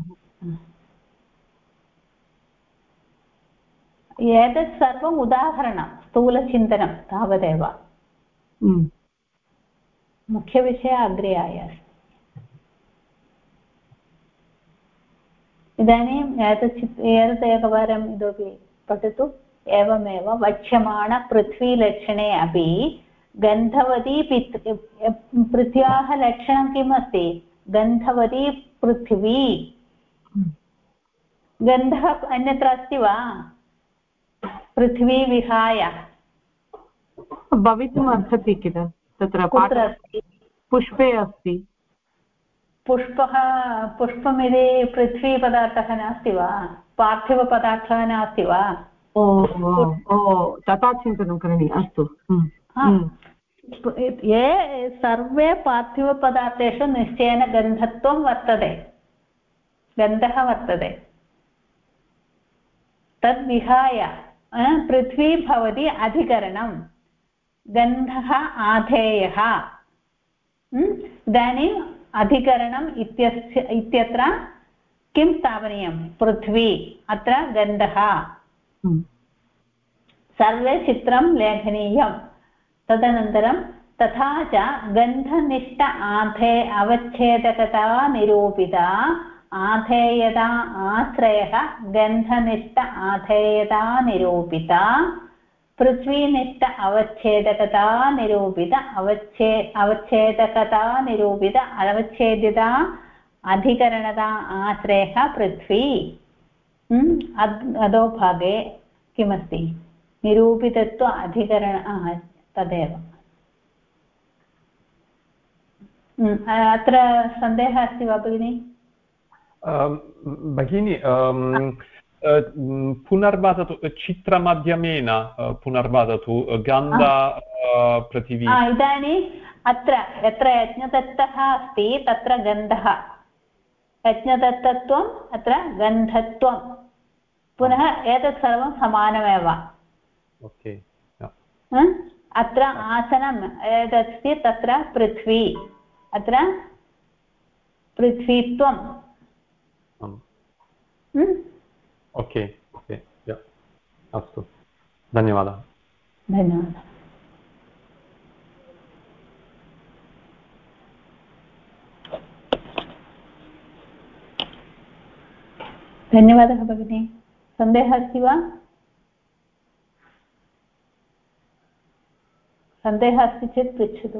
S1: एतत् सर्वम् उदाहरणं स्थूलचिन्तनं तावदेव मुख्यविषयः अग्रे आयास्ति इदानीम् एतत् एकवारम् इतोपि पठतु एवमेव वक्ष्यमाणपृथ्वीलक्षणे अपि गन्धवती पृथ्व्याः लक्षणं किम् अस्ति गन्धवती पृथिवी गन्धः अन्यत्र अस्ति वा पृथ्वी विहाय
S6: भवितुम् अर्हति किल तत्र
S1: कुत्र अस्ति
S6: पुष्पे अस्ति
S1: पुष्पमिति पृथ्वीपदार्थः नास्ति वा पार्थिवपदार्थः नास्ति वा
S6: तथा चिन्तनं करणीयम् अस्तु
S1: ये सर्वे पार्थिवपदार्थेषु निश्चयेन गन्धत्वं वर्तते गन्धः वर्तते तद्विहाय पृथ्वी भवति अधिकरणं गन्धः आधेयः इदानीम् अधिकरणम् इत्यत्र किं स्थापनीयं पृथ्वी अत्र गन्धः सर्वे चित्रं लेखनीयं तदनन्तरं तथा च गन्धनिष्ठ अवच्छेदकता निरूपिता आधेयता आश्रयः गन्धनिष्ठ आधेयता निरूपिता पृथ्वीनिष्ठ अवच्छेदकता निरूपित अवच्छेदकता निरूपित अवच्छेदिता अधिकरणता आश्रयः पृथ्वी अधोभागे किमस्ति निरूपितत्व अधिकरण तदेव अत्र सन्देहः अस्ति वा भगिनि
S5: भगिनि पुनर्वदतु चित्रमाध्यमेन पुनर्वदतु गन्ध पृथिवी
S1: इदानीम् अत्र यत्र यज्ञदत्तः अस्ति तत्र गन्धः यज्ञदत्तत्वम् अत्र गन्धत्वं पुनः एतत् सर्वं समानमेव अत्र आसनं यदस्ति तत्र पृथ्वी अत्र पृथ्वीत्वं
S5: ओके ओके अस्तु धन्यवादः
S1: धन्यवादः धन्यवादः भगिनी सन्देहः अस्ति वा सन्देहः अस्ति चेत् पृच्छतु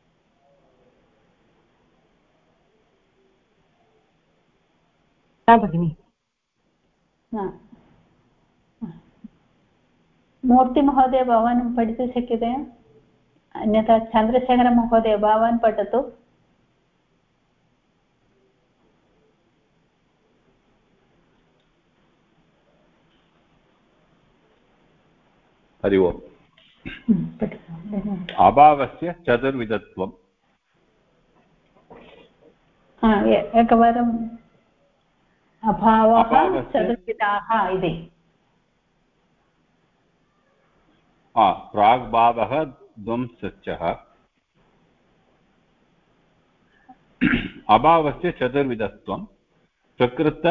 S6: भगिनी
S1: मूर्तिमहोदय भवान् पठितुं शक्यते अन्यथा चन्द्रशेखरमहोदय भवान् पठतु
S7: हरि ओम् अभावस्य चतुर्विधत्वम्
S1: एकवारम् अभावः चतुर्विधाः इति
S7: प्राग्भावः ध्वंसश्च अभावस्य चतुर्विधत्वं प्रकृत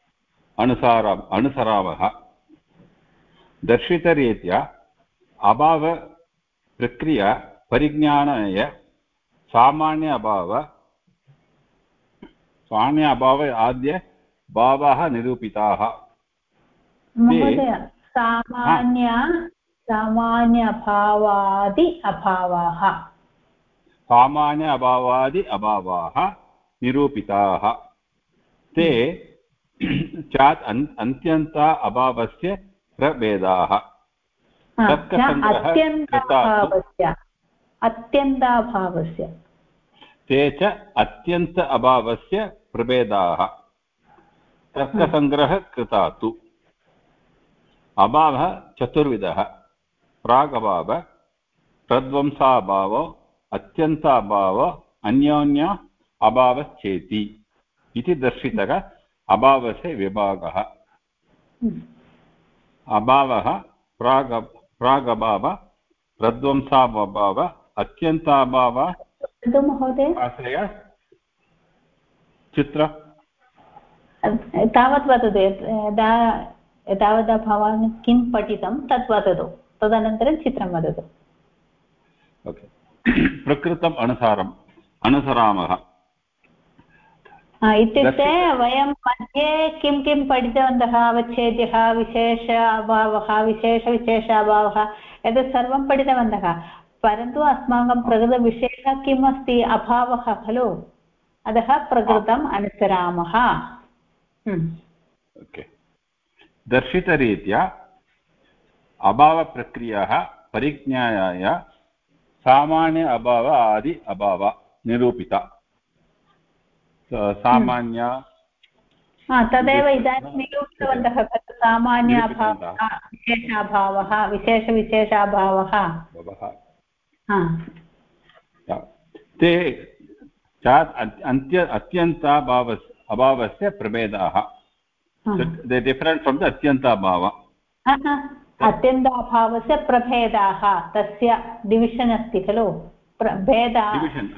S7: अनुसरावः दर्शितरीत्या अभावप्रक्रिया परिज्ञानाय सामान्य अभाव आद्य भावाः निरूपिताः
S1: महोदय सामान्यभावादि अभावाः
S7: सामान्य अभावादि अभावाः निरूपिताः ते चात् अन्त्यन्त अभावस्य प्रभेदाः
S1: अत्यन्ताभावस्य
S7: ते च अत्यन्त अभावस्य प्रभेदाः तर्कसङ्ग्रहः कृता तु अभावः चतुर्विधः प्रागभावः प्रध्वंसाभावो अत्यन्ताभावो अन्योन्य अभावश्चेति इति दर्शितः अभावस्य विभागः अभावः प्रागभाव प्रध्वंसाभाव अत्यन्ताभाव आश्रय चित्र
S1: तावत् वदतु एतावता भवान् किं पठितं तत् वदतु तदनन्तरं चित्रं वदतु
S7: प्रकृतम् अनुसरामः
S1: इत्युक्ते वयं मध्ये किं किं पठितवन्तः अवच्छेद्यः विशेष अभावः विशेषविशेष अभावः एतत् सर्वं पठितवन्तः परन्तु अस्माकं प्रकृतविषयः किम् अस्ति अभावः खलु अतः प्रकृतम् अनुसरामः
S7: दर्शितरीत्या अभावप्रक्रियाः परिज्ञायाय सामान्य अभाव आदि अभाव निरूपिता सामान्य
S1: तदेव इदानीं निरूपितवन्तः सामान्य अभावः विशेषाभावः विशेषविशेषाभावः
S7: ते अत्यन्ताभावस्य प्रभेदाः डिफरेण्ट् फ्रम् द अत्यन्ताभाव
S1: अत्यन्ताभावस्य प्रभेदाः तस्य डिविशन् अस्ति खलु भेदाः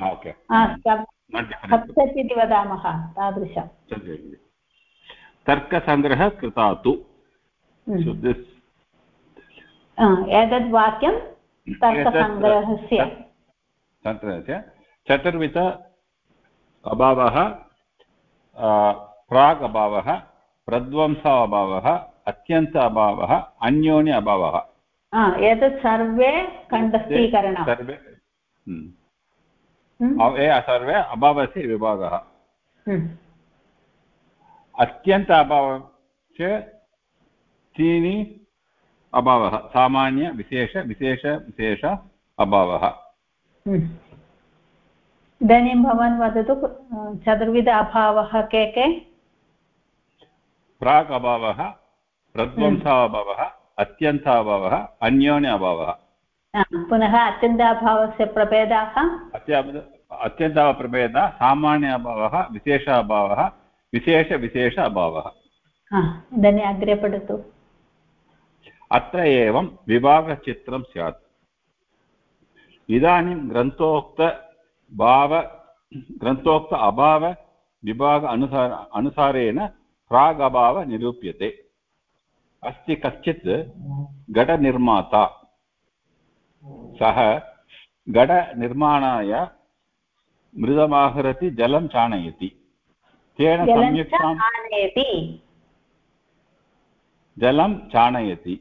S1: सब्सेट् इति वदामः तादृशं
S7: तर्कसङ्ग्रहः कृता तु
S1: एतद् वाक्यं तर्कसङ्ग्रहस्य
S7: चतुर्विध अभावः प्राग् अभावः प्रध्वंस अभावः अत्यन्त अभावः अन्योन्य अभावः
S1: एतत् सर्वे कण्ठस्थीकरणं
S7: सर्वे अभावस्य विभागः अत्यन्त अभावस्य त्रीणि अभावः सामान्य विशेष विशेष विशेष अभावः
S1: इदानीं भवान् वदतु चतुर्विध अभावः के के
S7: प्राक् अभावः प्रध्वंसाभावः अत्यन्ताभावः अन्योन्य अभावः
S1: पुनः अत्यन्ताभावस्य प्रभेदाः
S7: अत्यन्ताभावप्रभेदः सामान्य अभावः विशेष अभावः विशेष विशेष अभावः
S1: इदानीम् अग्रे पठतु
S7: अत्र एवं विभागचित्रं स्यात् इदानीं ग्रन्थोक्त अभाव विभाग अनुसारेण प्रागभाव निरूप्यते अस्ति कश्चित् घटनिर्माता सः घटनिर्माणाय मृदमाहरति जलं चानयति तेन संयुक्तं जलं चानयति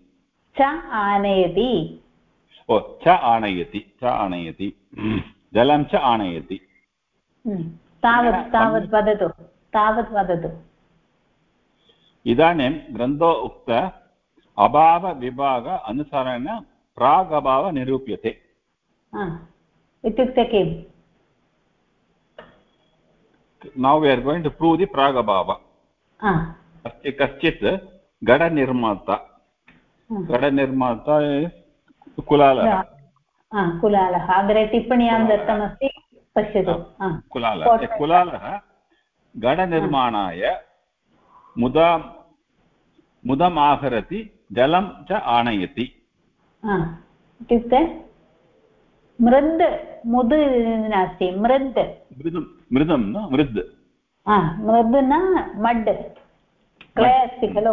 S7: आनयति जलं च आनयति
S1: तावत् वदतु
S7: इदानीं ग्रन्थो उक्त अभाव विभाग अनुसारेण प्रागभाव निरूप्यते
S1: इत्युक्ते किम्
S7: now we are going to prove the प्रागभाव अस्ति कश्चित् घटनिर्माता
S1: कुलालः अग्रे टिप्पण्यां दत्तमस्ति पश्यतु
S7: कुलालः घटनिर्माणाय मुदम् आहरति जलं च आनयति
S1: इत्युक्ते मृद् मुद् नास्ति मृद्
S7: मृदं न मृद्
S1: मृद् न मड् क्ले अस्ति खलु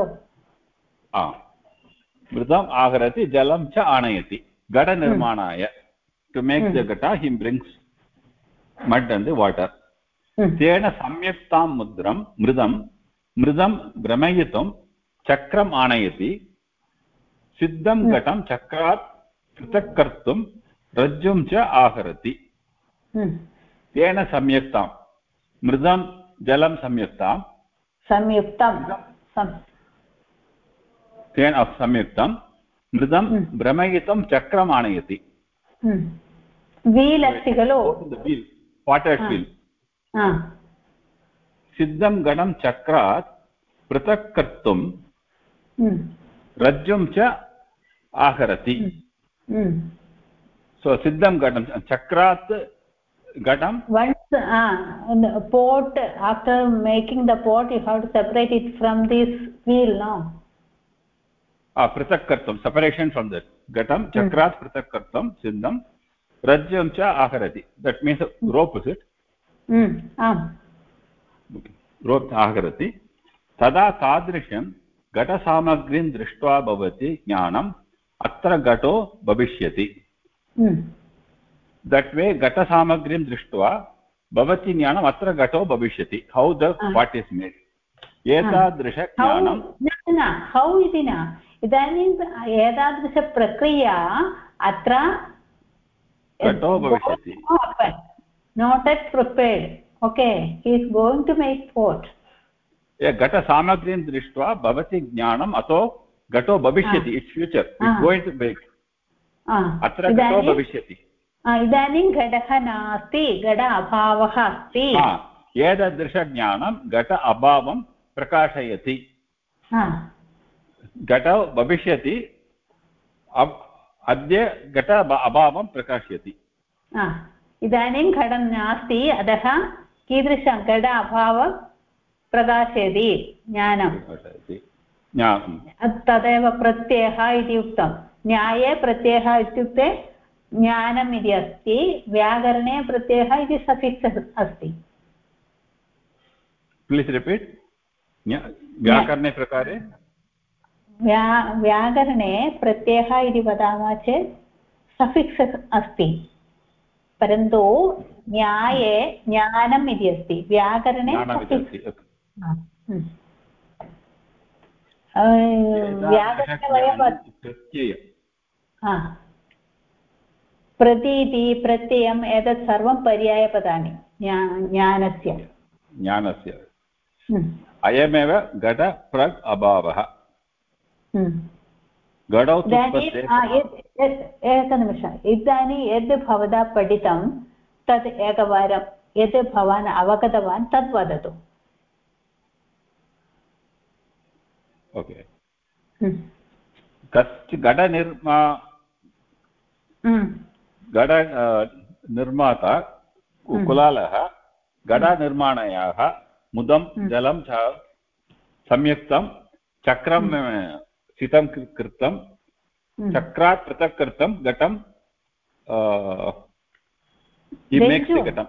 S7: मृदम् आहरति जलं च आनयति घटनिर्माणाय टु मेक् द घट हि ब्रिङ्ग्स् मड् अण्ड् वाटर् तेन संयुक्तां मृदं मृदं भ्रमयितुं चक्रम् आनयति सिद्धं घटं चक्रात् पृथक् कर्तुं रज्जुं च आहरति तेन संयुक्तां मृदं जलं संयुक्तं तेन संयुक्तं मृदं भ्रमयितुं चक्रम् आनयति
S1: व्हील् अस्ति खलु
S7: वाटर् व्हील् सिद्धं घटं चक्रात् पृथक् कर्तुं रज्जुं च आहरति so siddham ghatam chakrat ghatam
S1: once pot after making the pot you have to separate it from this wheel no
S7: prathak kartam separation from that ghatam chakrat prathak kartam siddham rajyam cha aharati that means rope is it rope aharati tada tadrisham घट सामग्रीं दृष्ट्वा भवति ज्ञानम् अत्र घटो भविष्यति that way घट सामग्रीं दृष्ट्वा भवति ज्ञानम् अत्र घटो भविष्यति how the pot is made एतादृश ज्ञानं
S1: how इति न इदानीं एतादृश प्रक्रिया अत्र
S7: घटो भविष्यति
S1: not yet prepared okay he is going to make pot
S7: घट सामग्रीं दृष्ट्वा भवति ज्ञानम् अतो घटो भविष्यति it's future it's going to make अत्र घटो भविष्यति
S1: इदानीं घटः नास्ति घट अभावः अस्ति
S7: एतादृशज्ञानं घट अभावं प्रकाशयति घटो भविष्यति अद्य घट अभावं प्रकाशयति
S1: इदानीं घटं नास्ति अतः कीदृशं घट अभावं प्रकाशयति ज्ञानं तदेव प्रत्ययः इति उक्तं न्याये प्रत्ययः इत्युक्ते ज्ञानम् इति अस्ति व्याकरणे प्रत्ययः इति सफिक्स् अस्ति
S7: प्लीस् रिपीट् व्याकरणे प्रकारे
S1: व्याकरणे प्रत्ययः इति वदामः चेत् सफिक्स् अस्ति परन्तु न्याये ज्ञानम् इति अस्ति व्याकरणे व्याकरणे वयं प्रतीति प्रत्ययम् एतत् सर्वं पर्यायपदानि ज्ञानस्य
S7: अयमेव घट प्रग् अभावः
S1: एकनिमिषम् इदानीं यद् भवता पठितं तद् एकवारं यद् भवान् अवगतवान् तद् वदतु
S7: ओके कश्चित् घट निर्माता कुलालः घटनिर्माणायाः मुदं जलं च संयुक्तं चक्रं सितं कृतं चक्रात् पृथक् कृतं घटं घटम्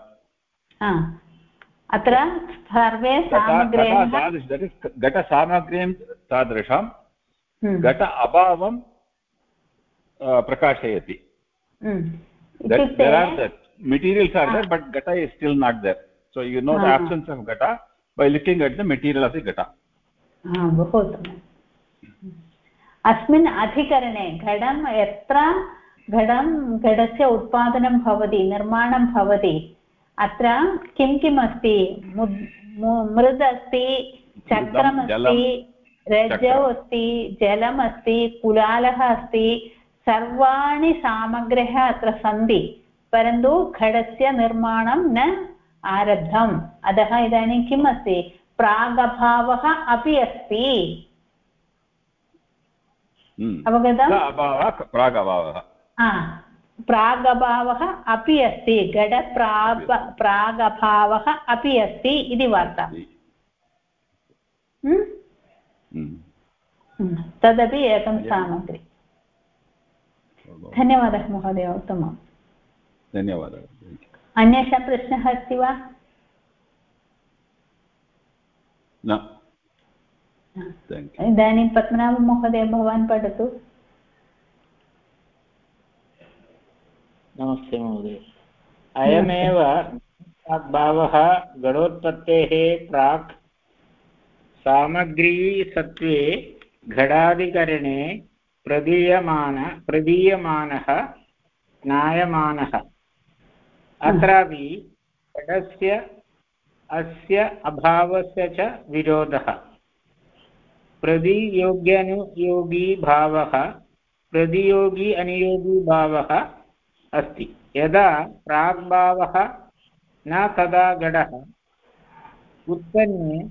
S1: अत्र सर्वे सामग्र्यः
S7: घटसामग्रीं तादृशं घट अभावं प्रकाशयति there are the materials are there but gata is still not there so you know the absence of gata by looking at the material of the gata
S1: बहु सम्यक् अस्मिन् अधिकरणे घटं यत्र घटस्य उत्पादनं भवति निर्माणं भवति अत्र किं किम् अस्ति मृद् अस्ति चक्रमस्ति रज्जौ अस्ति जलम् अस्ति कुलालः अस्ति सर्वाणि सामग्र्यः अत्र सन्ति परन्तु घटस्य निर्माणं न आरब्धम् अतः इदानीं किम् अस्ति प्रागभावः अपि अस्ति अवगतम् प्रागभावः अपि अस्ति घट प्रागभावः अपि अस्ति इति वार्ता तदपि एकं सामग्री धन्यवादः महोदय उत्तमं
S7: धन्यवादः
S1: अन्येषां प्रश्नः अस्ति वा
S7: न
S1: इदानीं पद्मनाभमहोदय भवान् पठतु
S8: नमस्ते महोदय अयमेव भावः घटोत्पत्तेः प्राक् सामग्रीसत्त्वे घटाधिकरणे प्रदीयमानः ज्ञायमानः अत्रापि घटस्य अस्य अभावस्य च विरोधः प्रतियोग्यनुयोगी भावः प्रतियोगी अनुयोगी भावः अस्ति यदा प्राग्भावः न तदा घटः उत्पन्ने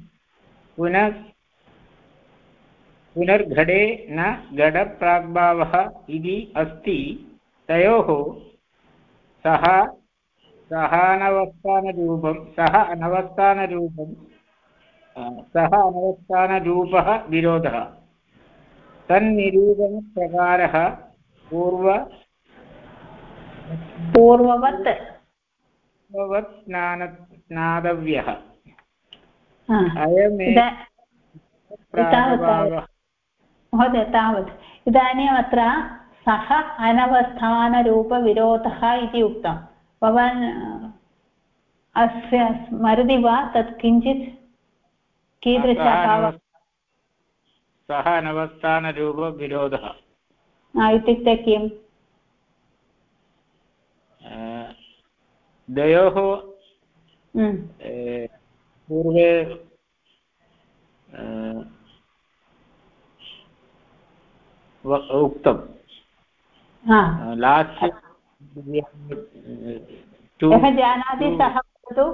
S8: पुनर्घटे न घटप्राग्भावः इति अस्ति तयोः सः अनवस्थानरूपः विरोधः तन्निरूपणप्रकारः पूर्ववत् ज्ञातव्यः
S1: महोदय तावत् इदानीम् अत्र सः अनवस्थानरूपविरोधः इति उक्तं भवान् अस्य स्मरति वा तत् किञ्चित् कीदृशः
S8: सः अनवस्थानरूपविरोधः
S1: इत्युक्ते किम्
S8: द्वयोः पूर्वे उक्तं लास्ट्
S1: यः जानाति सः वदतु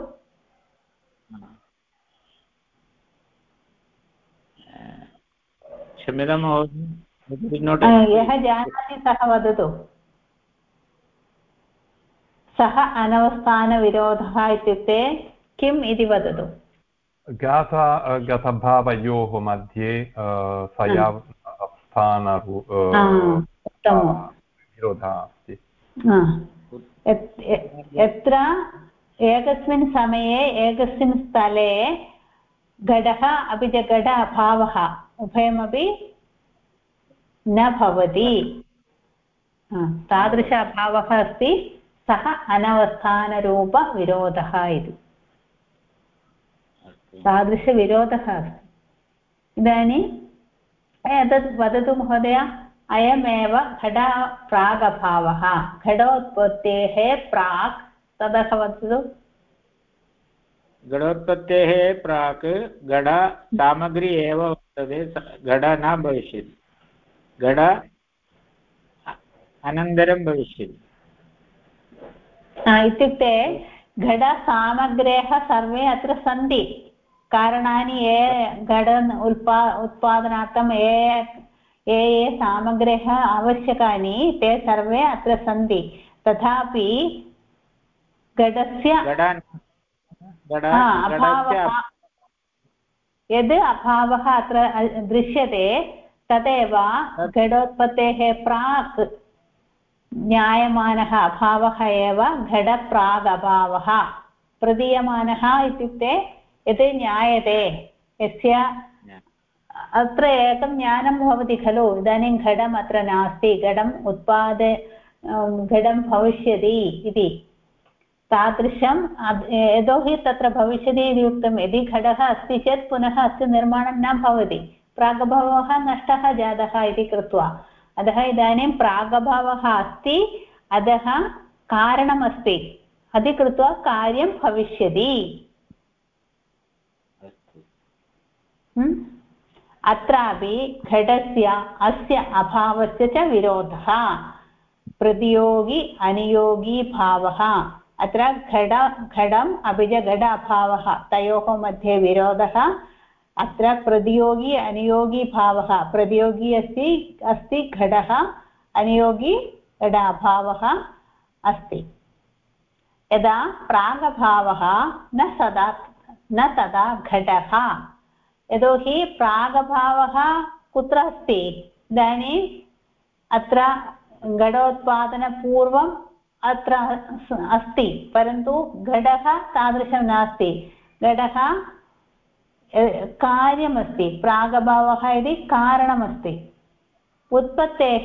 S8: क्षम्यतां
S1: महोदय यः जानाति सः वदतु सः अनवस्थानविरोधः इत्युक्ते किम् इति वदतु
S5: गतभावयोः मध्ये विरोधः अस्ति
S1: यत्र एकस्मिन् समये एकस्मिन् स्थले घटः अपि च घट अभावः उभयमपि न भवति तादृश अभावः अस्ति सः अनवस्थानरूपविरोधः इति तादृशविरोधः अस्ति इदानीम् एतत् वदतु महोदय अयमेव घट प्रागभावः घटोत्पत्तेः प्राक् ततः वदतु
S8: घटोत्पत्तेः प्राक् घट सामग्री एव वर्तते घट न भविष्यति घट अनन्तरं भविष्यति
S1: इत्युक्ते घटसामग्र्यः सर्वे अत्र सन्ति कारणानि ये घट उत्पादनार्थं ये सामग्र्यः आवश्यकानि ते सर्वे अत्र सन्ति तथापि घटस्य अभावः यद् अभावः अत्र दृश्यते तदेव घटोत्पत्तेः प्राक् ज्ञायमानः अभावः एव घटप्रागभावः प्रदीयमानः इत्युक्ते यत् ज्ञायते यस्य अत्र एकं ज्ञानं भवति खलु इदानीं घटम् अत्र नास्ति घटम् घटं भविष्यति इति तादृशं यतोहि तत्र भविष्यति इति उक्तं यदि घटः अस्ति चेत् पुनः अस्य निर्माणं न भवति प्रागभावः नष्टः जातः इति कृत्वा अतः इदानीं प्रागभावः अस्ति अतः कारणमस्ति इति कृत्वा कार्यं भविष्यति अत्रापि घटस्य अस्य अभावस्य च विरोधः प्रतियोगी अनुयोगी भावः अत्र घटम् अपि च घट अभावः तयोः मध्ये विरोधः अत्र प्रतियोगी अनुयोगी भावः प्रतियोगी अस्ति घटः अनुयोगी घट अभावः अस्ति यदा प्रागभावः न तदा घटः यतोहि प्रागभावः कुत्र अस्ति इदानीम् अत्र घटोत्पादनपूर्वम् अत्र अस्ति परन्तु घटः तादृशं नास्ति घटः कार्यमस्ति प्रागभावः इति कारणमस्ति उत्पत्तेः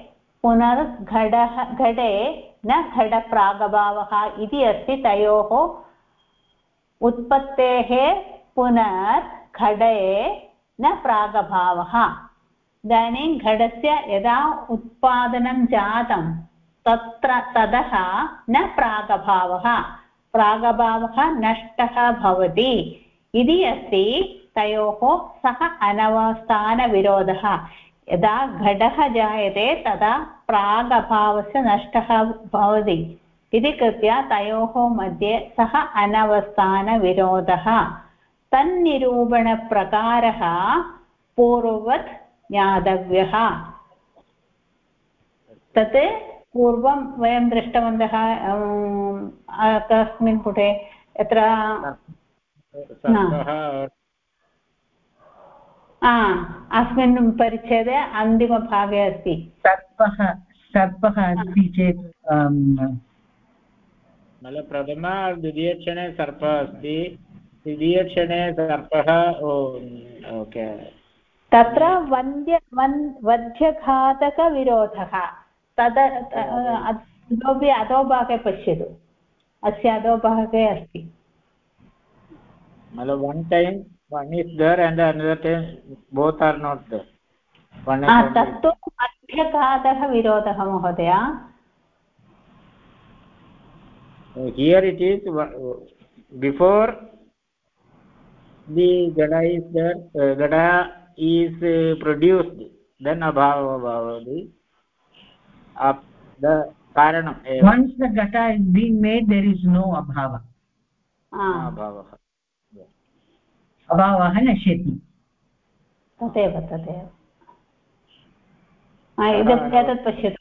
S1: घटे न घटप्रागभावः इति अस्ति तयोः उत्पत्तेः घटे न प्रागभावः इदानीं घटस्य यदा उत्पादनं जातं ततः न प्रागभावः नष्टः भवति इति अस्ति तयोः सः अनवस्थानविरोधः यदा घटः जायते तदा प्रागभावस्य नष्टः भवति इति कृत्वा तयोः मध्ये सः अनवस्थानविरोधः तन्निरूपणप्रकारः पूर्ववत् ज्ञातव्यः तत् पूर्वं वयं दृष्टवन्तः कस्मिन् पुटे यत्र अस्मिन् परिच्छेदे अन्तिमभागे अस्ति
S4: सर्पः अस्ति चेत्
S8: प्रथमा द्वितीयक्षणे सर्पः अस्ति तृतीयक्षणे सर्पः ओके
S1: तत्र वध्यघातकविरोधः तद् इतोपि अधोभागे पश्यतु अस्य अधोभागे अस्ति
S8: one time one is there and another time both are not there
S1: तत्तु मध्यघातः विरोधः महोदय
S8: here it is before the gada is there gada is produced then abhava bhavati the karanam
S4: once the gata is being made there is no abhava अभावः नश्यति
S1: तदेव एतत् पश्यतु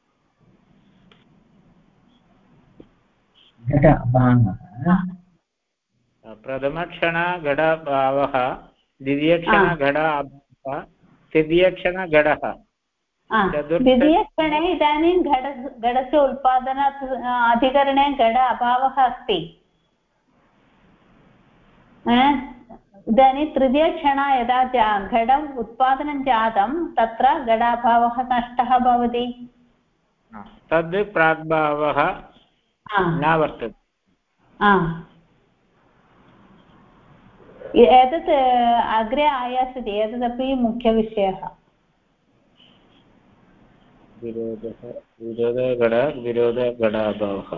S4: घट अभावः
S8: प्रथमक्षण घट अभावः द्वितीयक्षण घट अभावः तृतीयक्षण घटः
S1: द्वितीयक्षणे इदानीं घटस्य उत्पादनात् अधिकरणे घट अभावः अस्ति इदानीं तृतीयक्षण यदा घटम् उत्पादनं जातं तत्र घटाभावः नष्टः भवति
S8: तद् प्राग्भावः न वर्तते
S1: एतत् अग्रे आयास्यति एतदपि मुख्यविषयः
S8: विरोधघटाभावः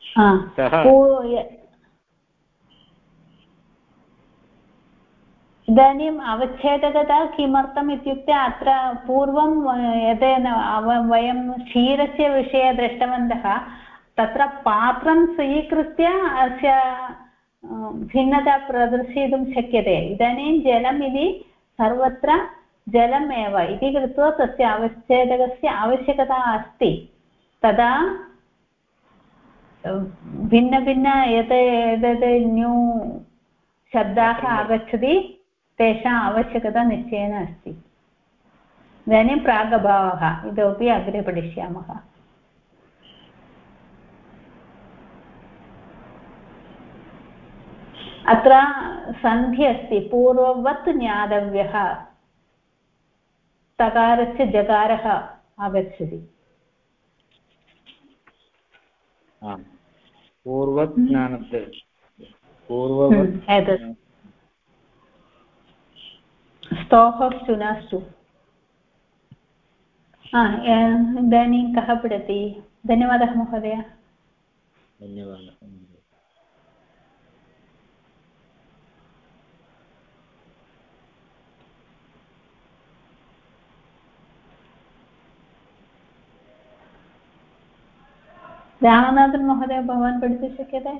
S1: इदानीम् अवच्छेदकता किमर्थम् इत्युक्ते अत्र पूर्वं यद् वयं क्षीरस्य विषये दृष्टवन्तः तत्र पात्रं स्वीकृत्य अस्य भिन्नता प्रदर्शयितुं शक्यते इदानीं जलम् इति सर्वत्र जलमेव इति कृत्वा तस्य अवच्छेदकस्य आवश्यकता अस्ति तदा भिन्नभिन्न एतद् न्यू शब्दाः आगच्छति तेषाम् आवश्यकता निश्चयेन अस्ति इदानीं प्रागभावः इतोपि अग्रे पठिष्यामः अत्र सन्धि अस्ति पूर्ववत् ज्ञातव्यः तकारस्य जकारः आगच्छति
S8: पूर्ववत् ज्ञानस्य पूर्ववत्
S1: स्तोः शुनास्तु इदानीं कः पठति धन्यवादः महोदय
S8: धन्यवादः
S1: रामनाथन् महोदय भवान् पठितुं शक्यते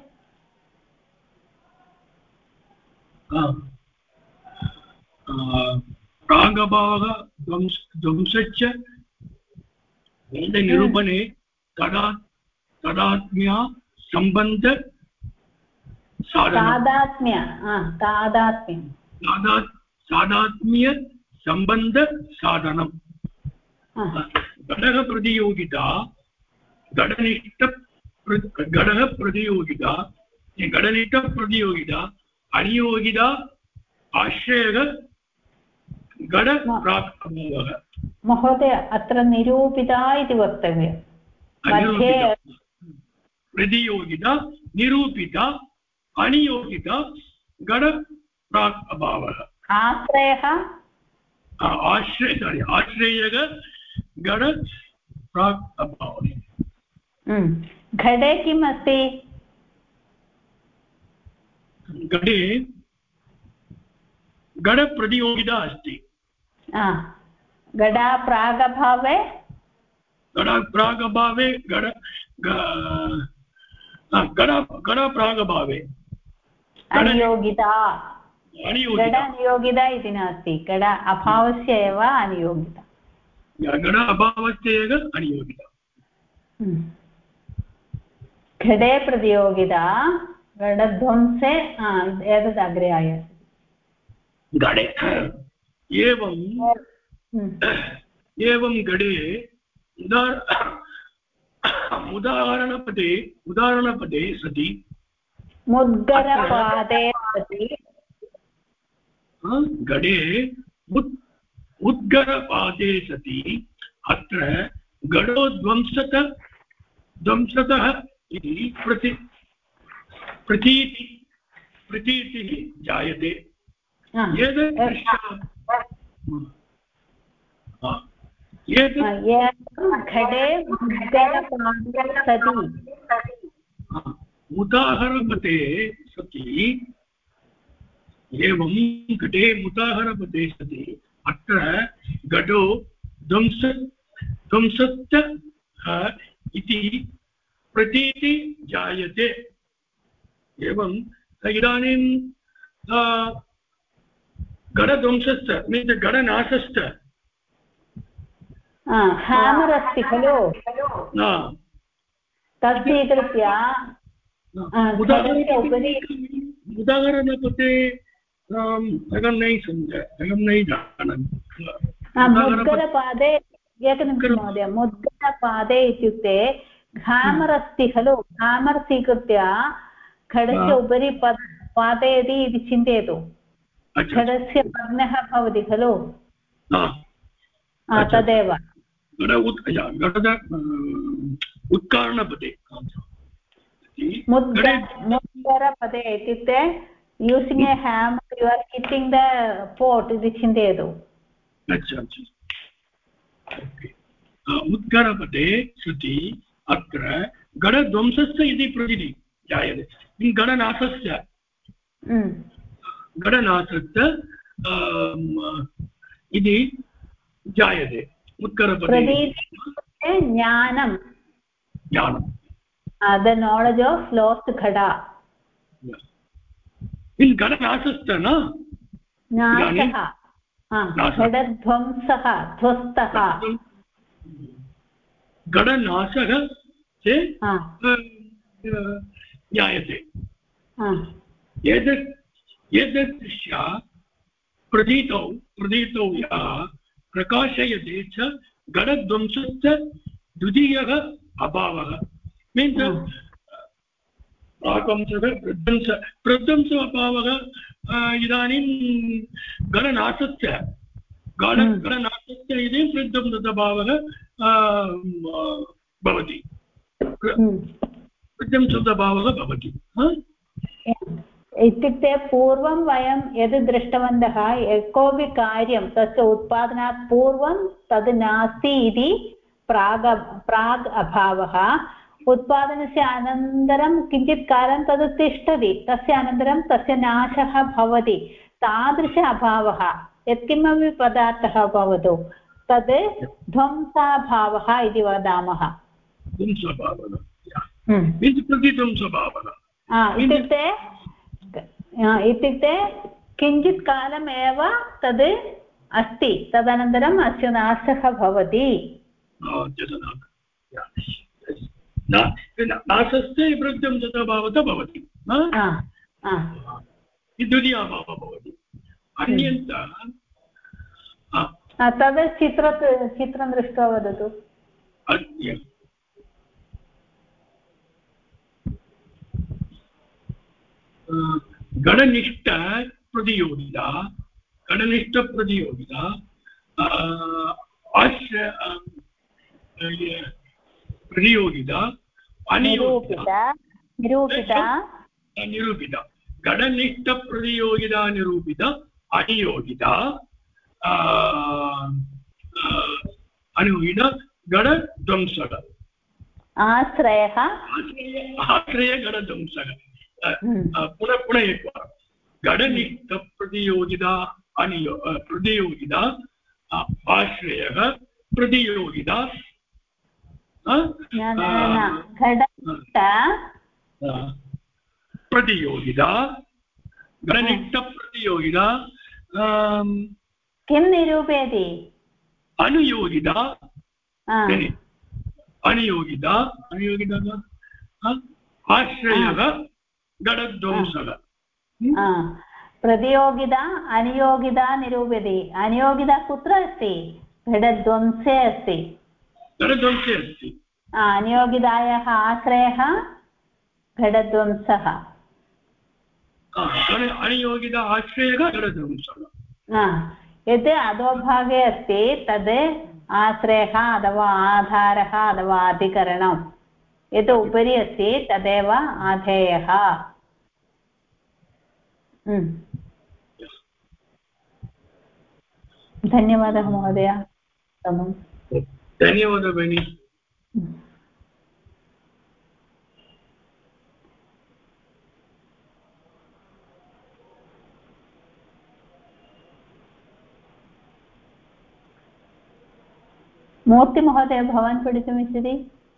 S9: प्रागभावः ध्वंसश्च भेदनिरूपणे तादात्म्य सम्बन्ध सादात्म्य सम्बन्ध साधनम् घटः प्रतियोगिता घटनिष्ठ प्रतियोगिता अनियोगिता आश्रयः घट प्रागभावः
S1: महोदय अत्र निरूपिता इति वक्तव्यं मध्ये
S9: प्रतियोगिता निरूपिता अनियोगिता घट प्रागभावः
S1: आश्रयः
S9: आश्रयः गण प्राक् अभावे
S1: घटे किम् अस्ति
S9: घटे गणप्रतियोगिता अस्ति
S1: घटा प्रागभावे
S9: प्रागभावे गणप्रागभावे
S1: अनियोगिता घट अनियोगिता इति नास्ति घट अभावस्य एव अनियोगिता
S9: घट अभावस्य एव अनियोगिता
S1: घटे प्रतियोगिता घटध्वंसे एतद् अग्रे आयाति
S9: घटे एवं घटे उदाहरणपदे सति
S1: मुद्गरपादे सति
S9: घटे उद्गरपादे सति अत्र घटो ध्वंसतः इति प्रतीतिः जायते
S1: घटे
S9: मुदाहरपते सति एवं घटे मुदाहरपते सति अत्र घटो ध्वंसत् इति प्रतीति जायते एवं इदानीं घटध्वंसश्च मीन्स् घटनाशश्च
S1: हेमर् अस्ति खलु तत् स्वीकृत्य
S9: उदाहरणपते अहं न जानामि
S1: मुद्गरपादे एकनिमिषं महोदय मुद्गरपादे इत्युक्ते हेमर् अस्ति खलु हेमर् स्वीकृत्य घटस्य उपरि पातयति इति चिन्तयतु घटस्य पर्णः भवति खलु तदेव
S9: उत्कारणपदे
S1: मुद्गरपदे इत्युक्ते using a hammer you are hitting the pot इति चिन्तयतु
S9: उद्गरपदे सति अत्र घटध्वंसस्य इति प्रतीतिः जायते घटनाशस्य इति जायते उत्करपदे
S1: ज्ञानं the knowledge of lost ghada
S9: in घटनाशश्च न
S1: नाशः घटध्वंसः ध्वस्तः
S9: घटनाशः ज्ञायते एतदृश्या प्रतीतौ यः प्रकाशयते च घटध्वंसश्च द्वितीयः अभावः मीन्स् प्रध्वंस अभावः इदानीं घटनाशश्च इति प्रध्वंसभावः भवति प्रध्वंसभावः भवति
S1: इत्युक्ते पूर्वं वयं यद् दृष्टवन्तः यः कोऽपि कार्यं तस्य उत्पादनात् पूर्वं तद् नास्ति इति प्राग् अभावः उत्पादनस्य अनन्तरं किञ्चित् कालं तद् तिष्ठति तस्य अनन्तरं तस्य नाशः भवति तादृश अभावः यत्किमपि पदार्थः भवतु तद् ध्वंसाभावः इति वदामः इत्युक्ते किञ्चित् कालमेव तद् अस्ति तदनन्तरम् अस्य नाशः भवति
S9: नाशस्य प्रध्वंसभावः भवति द्वितीयभावः भवति अन्यथा
S1: तद् चित्रं दृष्ट्वा वदतु
S9: घटनिष्ठप्रतियोगिता प्रतियोगिता निरूपिता घटनिष्ठप्रतियोगिता निरूपिता अनियोगिता अनियोगिता गणध्वंसः
S1: आश्रयः
S9: आश्रयगणध्वंसः पुनः एकवारं गणनिष्ठप्रतियोगिता प्रतियोगिता आश्रयः प्रतियोगिता प्रतियोगिता गणनिष्ठप्रतियोगिता
S1: किं निरूपयति
S9: अनुयोगिता अनियोगिता अनियोगिता आश्रयः गणध्वंसः
S1: प्रतियोगिता अनियोगिता निरूप्यते अनियोगिता कुत्र अस्ति घटध्वंसे अस्ति
S9: घटध्वंसे अस्ति
S1: अनियोगितायाः आश्रयः घटध्वंसः
S9: अनियोगिता आश्रयः घटध्वंसः
S1: यत् अधोभागे अस्ति तद् आश्रयः अथवा आधारः अथवा अधिकरणं यत् उपरि अस्ति तदेव आधेयः धन्यवादः महोदय
S9: धन्यवादः भगिनी
S1: मूर्तिमहोदय भवान् पठितुमिच्छति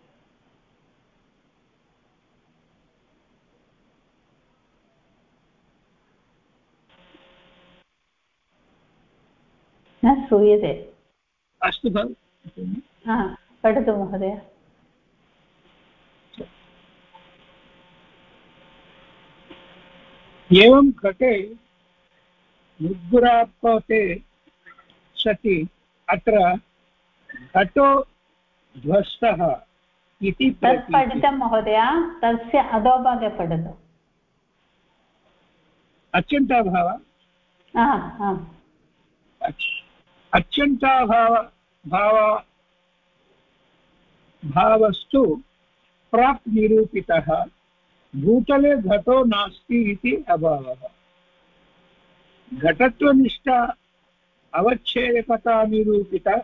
S1: न श्रूयते
S9: अस्तु
S1: पठतु महोदय
S9: एवं घटे मुद्रापते सति अत्र घटो ध्वस्तः इति
S1: तत् पठितं महोदय तस्य अधोभागे पठतु
S9: अत्यन्ताभाव भावस्तु प्राक् निरूपितः भूतले घटो नास्ति इति अभावः घटत्वनिष्ठा अवच्छेदकता निरूपिता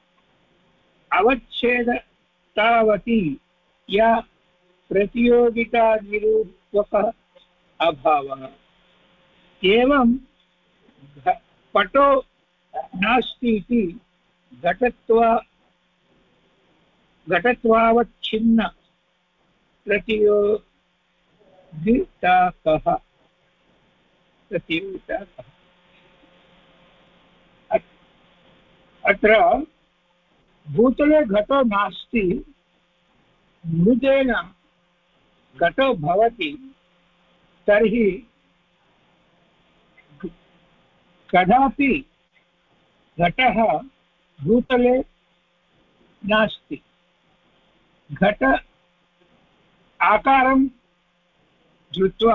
S9: अवच्छेदतावती या प्रतियोगिता निरूपक अभावः एवं पटो नास्ति इति घटत्वावच्छिन्न प्रतियोगिता कः अत्र भूतले घटो नास्ति मृदेन घटो भवति तर्हि कदापि घटः भूतले नास्ति घट आकारं धृत्वा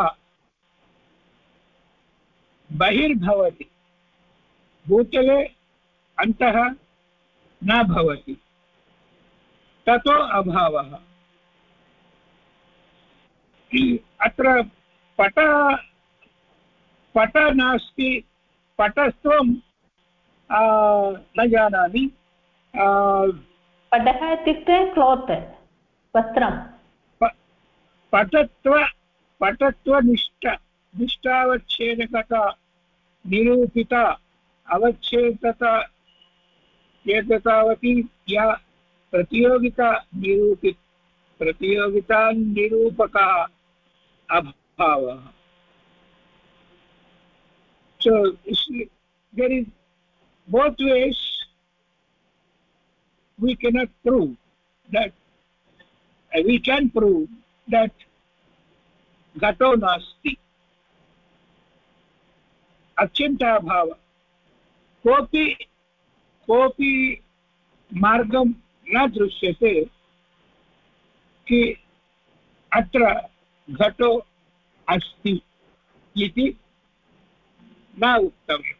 S9: बहिर्भवति भूतले अन्तः न भवति ततो अभावः अत्र पट नास्ति पटस्त्वं न जानामि
S1: पटः इत्युक्ते क्लोत् वस्त्रं
S9: पटत्वनिष्ठावच्छेदकता निरूपिता अवच्छेदकता एततावती या प्रतियोगिता निरूपकः अभावः so there is both ways we cannot prove that we can prove that ghato nasti अत्यन्ताभाव कोऽपि मार्गं न दृश्यते कि अत्र घटो अस्ति इति न उक्तव्यम्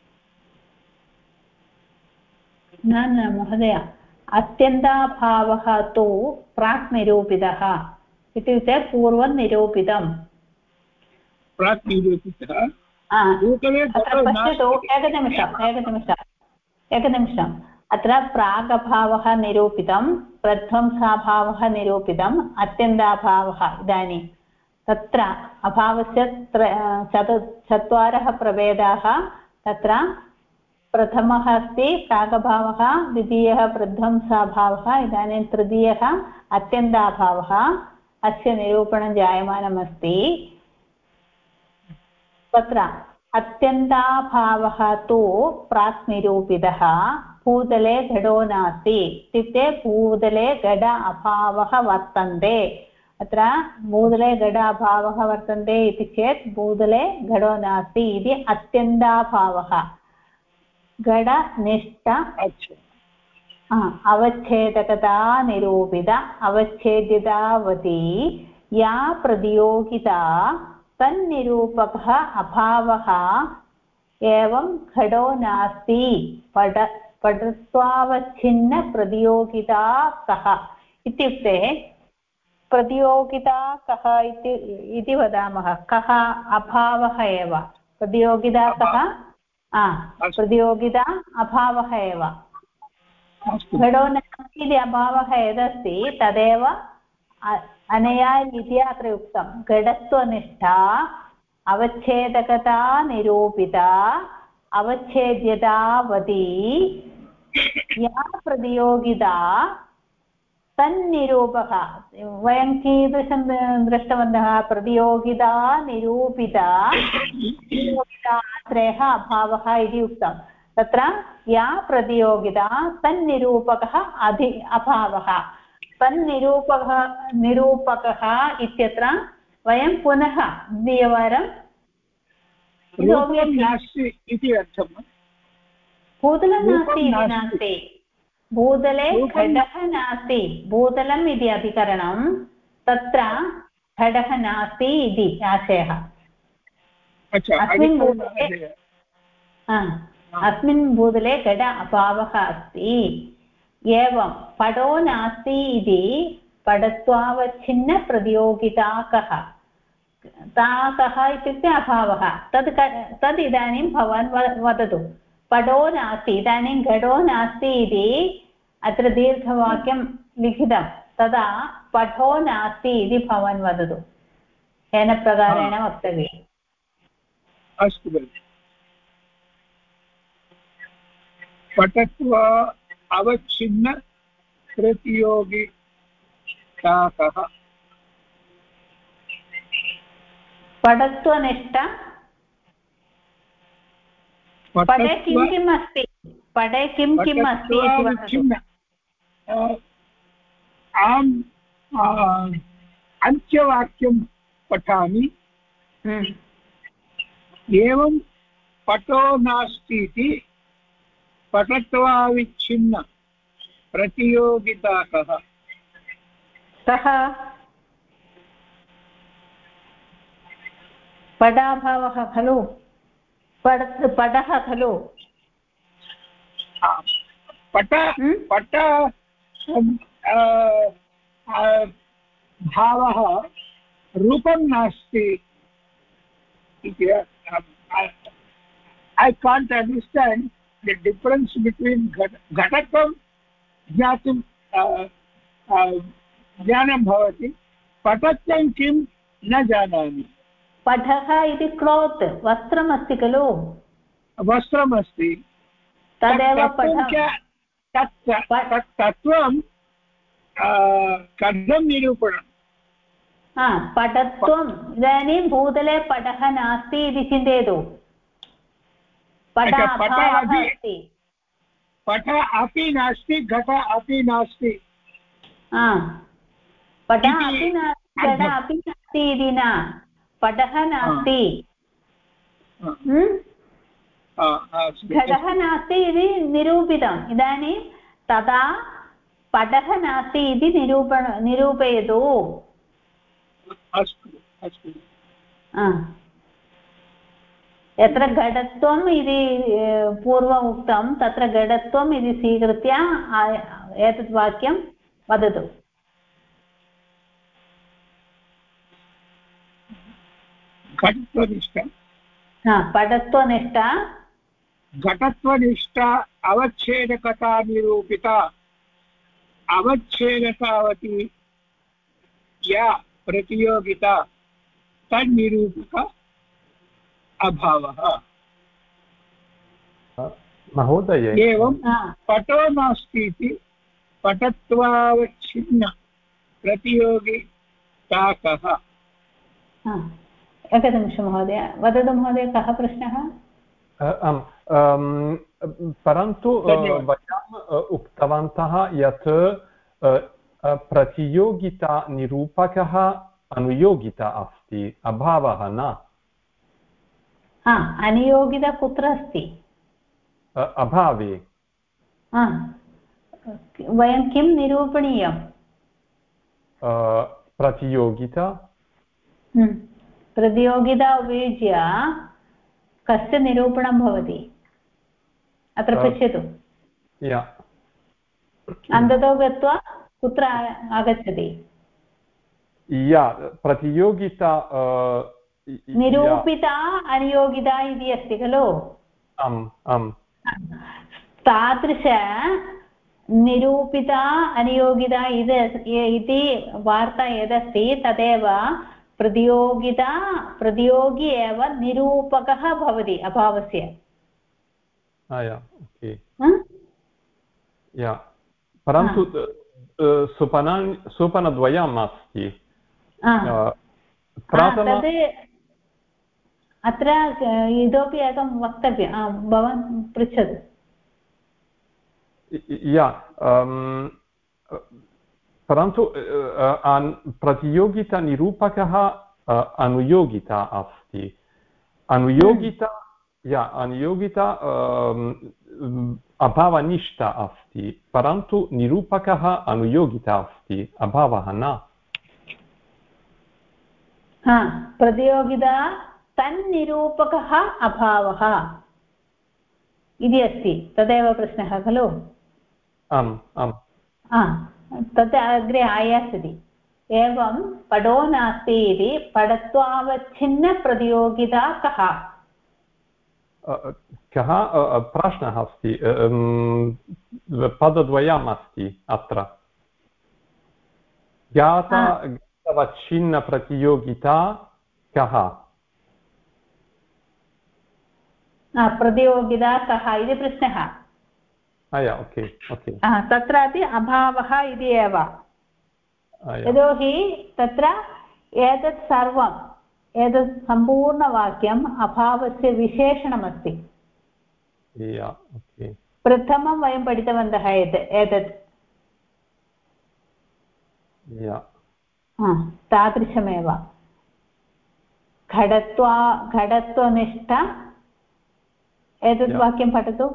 S1: न महोदय अत्यन्ताभावः तु प्राक् निरूपितः इत्युक्ते पूर्वं निरूपितम्
S9: प्राक् निरूपितः
S1: अत्र पश्यतु एकनिमिषम् अत्र प्रागभावः निरूपितं प्रध्वंसाभावः निरूपितम् अत्यन्ताभावः इदानीं तत्र अभावस्य चत्वारः प्रभेदाः तत्र प्रथमः अस्ति प्रागभावः द्वितीयः प्रध्वंसाभावः इदानीं तृतीयः अत्यन्ताभावः अस्य निरूपणं जायमानमस्ति तत्र अत्यन्ताभावः तु प्राक् निरूपितः भूतले घटो नास्ति इत्युक्ते भूतले घट अभावः वर्तन्ते अत्र भूतले घट अभावः वर्तन्ते इति चेत् भूतले घटो नास्ति इति अत्यन्ताभावः घटनिष्ठ अवच्छेदकता निरूपित अवच्छेद्यतावती या प्रतियोगिता तन्निरूपकः अभावः एवं घटो नास्ति पटत्वावच्छिन्न प्रतियोगिता कः इत्युक्ते प्रतियोगिता कः इति वदामः कः अभावः एव प्रतियोगिता कः प्रतियोगिता अभावः एव घटो नास्ति इति अभावः यदस्ति तदेव अनया रीत्या अत्र उक्तं घटत्वनिष्ठा अवच्छेदकता निरूपिता अवच्छेद्यतावती या प्रतियोगिता तन्निरूपः वयं कीदृशं दृष्टवन्तः प्रतियोगिता निरूपिता प्रतियोगिताश्रयः अभावः इति उक्तं तत्र या प्रतियोगिता तन्निरूपकः अभावः तन्निरूपकः इत्यत्र वयं पुनः द्विवारं
S9: नास्ति इति अर्थं
S1: भूतलं नास्ति इति नास्ति भूतले घटः नास्ति भूतलम् इति अधिकरणं तत्र घटः नास्ति इति आशयः अस्मिन् भूतले घट अभावः अस्ति एवं पटो नास्ति इति पटत्वावच्छिन्न प्रतियोगिता कः कः इत्युक्ते अभावः तद् इदानीं भवान् वदतु पटो नास्ति इदानीं घटो नास्ति इति अत्र दीर्घवाक्यं लिखितं तदा पटो नास्ति इति भवान् वदतु केन प्रकारेण वक्तव्यम्
S9: अस्तु भगिनि पटत्व अवच्छिन्न प्रतियोगिता कः
S1: पटत्वनिष्ठ पटे किम् अस्ति पटे किम् अस्ति
S9: अहम् अन्त्यवाक्यं पठामि एवं पटो नास्ति इति पटत्वाविच्छिन्न प्रतियोगिता कः
S1: पटाभावः खलु पटः खलु
S9: पट भावः रूपं नास्ति इति I can't understand the difference between घटत्वं ज्ञातुं ज्ञानं भवति पटत्वं किं न जानामि
S1: पटः इति क्लोत् वस्त्रमस्ति खलु
S9: वस्त्रमस्ति
S1: तदेव
S9: तत्त्वं कथं निरूपणं
S1: पटत्वम् इदानीं भूतले पटः नास्ति इति चिन्तयतु पट अपि नास्ति घट अपि नास्ति पट अपि नास्ति घट अपि नास्ति इति न पटः नास्ति घटः नास्ति इति निरूपितम् इदानीं तदा पटः नास्ति इति निरूपयतु
S9: अस्तु अस्तु
S1: यत्र घटत्वम् इति पूर्वम् उक्तं तत्र घटत्वम् इति स्वीकृत्य एतत् वाक्यं वदतु
S9: घटत्वनिष्ठ
S1: पटत्वनिष्ठा
S9: घटत्वनिष्ठा अवच्छेदकता निरूपिता अवच्छेदकावती या प्रतियोगिता तन्निरूपक अभावः।
S5: महोदय
S9: एवं पटो नास्ति इति पटत्वावच्छिन्न प्रतियोगिता कः?
S1: एकनिमिषं महोदय वदतु महोदय कः प्रश्नः?
S5: परन्तु वयम् उक्तवन्तः यत् प्रतियोगितानिरूपकः अनुयोगिता अस्ति अभावः न।
S1: अनुयोगिता कुत्र अस्ति?
S5: अभावे।
S1: वयं किं निरूपणीयं?
S5: प्रतियोगिता
S1: प्रतियोगिता उपयुज्य कस्य निरूपणं भवति? अत्र पश्यतु अन्ततो गत्वा कुत्र आगच्छति?
S5: प्रतियोगिता
S1: निरूपिता अनियोगिता इति अस्ति खलु? तादृश निरूपिता अनियोगिता इति वार्ता यदस्ति तदेव प्रतियोगी एव निरूपकः भवति अभावस्य।
S5: परन्तु सोपानद्वयम् अस्ति।
S1: अत्र इतोपि एकं वक्तव्यं भवान् पृच्छतु।
S5: परन्तु प्रतियोगितानिरूपकः अनुयोगिता अस्ति। अनुयोगिता अभावनिष्ठा अस्ति परन्तु निरूपकः अनुयोगिता अस्ति अभावः न।
S1: प्रतियोगिता तन्निरूपकः अभावः इति अस्ति तदेव प्रश्नः खलु? तत् अग्रे आयास्यति। एवं पटो नास्ति इति पटत्वावच्छिन्नप्रतियोगिता कः?
S5: कः प्रश्नः अस्ति? पदद्वयम् अस्ति अत्र। ज्ञातावच्छिन्नप्रतियोगिता कः?
S1: प्रतियोगिता कः इति प्रश्नः। तत्रापि अभावः इति एव। यतोहि तत्र एतत् सर्वम् एतत् सम्पूर्णवाक्यम् अभावस्य विशेषणमस्ति। प्रथमं वयं पठितवन्तः एतत् तादृशमेव घटत्वनिष्ठ। एतत् वाक्यं पठतु।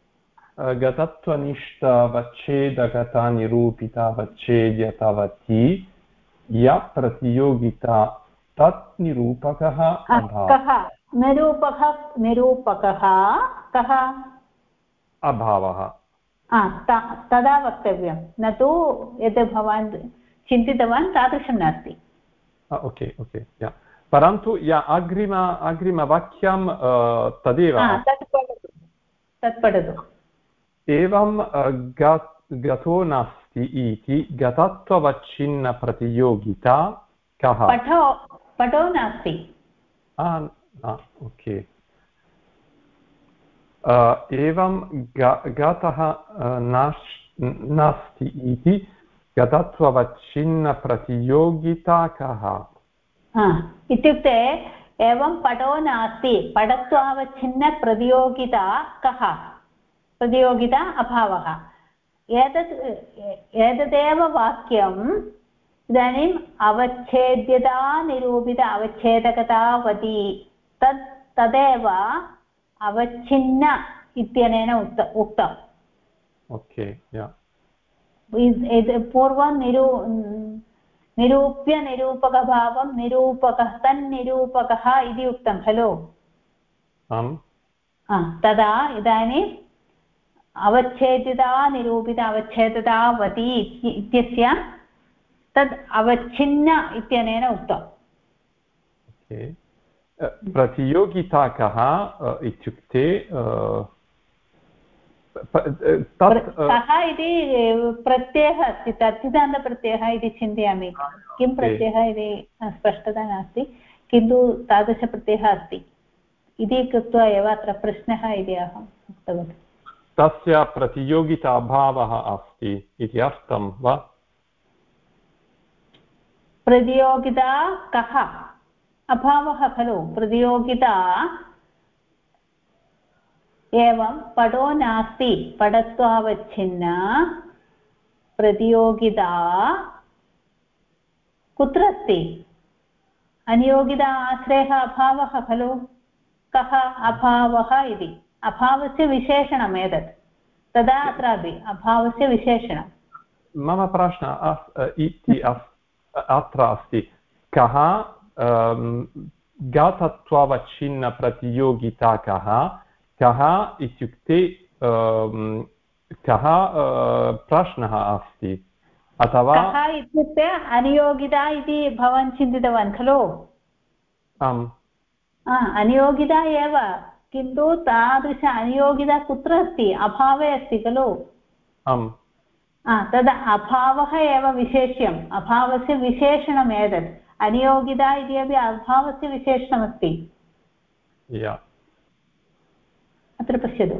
S5: घटत्वनिष्ठवच्छेदकता निरूपितावच्छेद्यतावती या प्रतियोगिता तत् निरूपकः
S1: कः? निरूपकः कः?
S5: अभावः।
S1: तदा वक्तव्यं न तु यत् भवान् चिन्तितवान् तादृशं नास्ति।
S5: परन्तु अग्रिमवाक्यं तदेव।
S1: तत् पठतु।
S5: एवं गतो नास्ति इति गतत्ववच्छिन्नप्रतियोगिता कः?
S1: पटो नास्ति।
S5: एवं गतः नास्ति इति गतत्ववच्छिन्नप्रतियोगिता कः?
S1: इत्युक्ते एवं पटो नास्ति पटत्वावच्छिन्नप्रतियोगिता कः? प्रतियोगिता अभावः। एतदेव वाक्यम् इदानीम् अवच्छेद्यता निरूपित अवच्छेदकतावती तदेव अवच्छिन्न इत्यनेन उक्तम्। पूर्वं निरूप्य निरूपकभावं निरूपकः तन्निरूपकः इति उक्तं खलु? तदा इदानीम् अवच्छेदिता निरूपित अवच्छेदतावती इत्यस्य तद् अवच्छिन्न इत्यनेन उक्तम्।
S5: प्रतियोगिता कः इत्युक्ते
S1: कः इति प्रत्ययः अस्ति तद्धितान्तप्रत्ययः इति चिन्तयामि किं प्रत्ययः इति स्पष्टता नास्ति किन्तु तादृशप्रत्ययः अस्ति इति कृत्वा एव अत्र प्रश्नः इति अहम् उक्तवती
S5: तस्य प्रतियोगिता अभावः अस्ति इति अर्थं वा
S1: प्रतियोगिता कः अभावः खलु प्रतियोगिता एवं पडो नास्ति पडत्वावच्छिन्ना प्रतियोगिता कुत्र अस्ति अनियोगिता आश्रयः अभावः खलु कः अभावः इति अभावस्य विशेषणम् एतत् तदा अत्रापि अभावस्य विशेषणं
S5: मम प्रश्नः इति अत्र अस्ति कः गतत्वावच्छिन्न प्रतियोगिता कः इत्युक्ते कः प्रश्नः अस्ति अथवा
S1: कः इत्युक्ते अनियोगिता इति भवान् चिन्तितवान् खलु
S5: आम्
S1: अनियोगिता एव किन्तु तादृश अनियोगिता कुत्र अस्ति अभावे अस्ति खलु
S5: आम्
S1: तद् अभावः एव विशेष्यम् अभावस्य विशेषणम् एतत् अनियोगिता इति अपि अभावस्य विशेषणमस्ति अत्र पश्यतु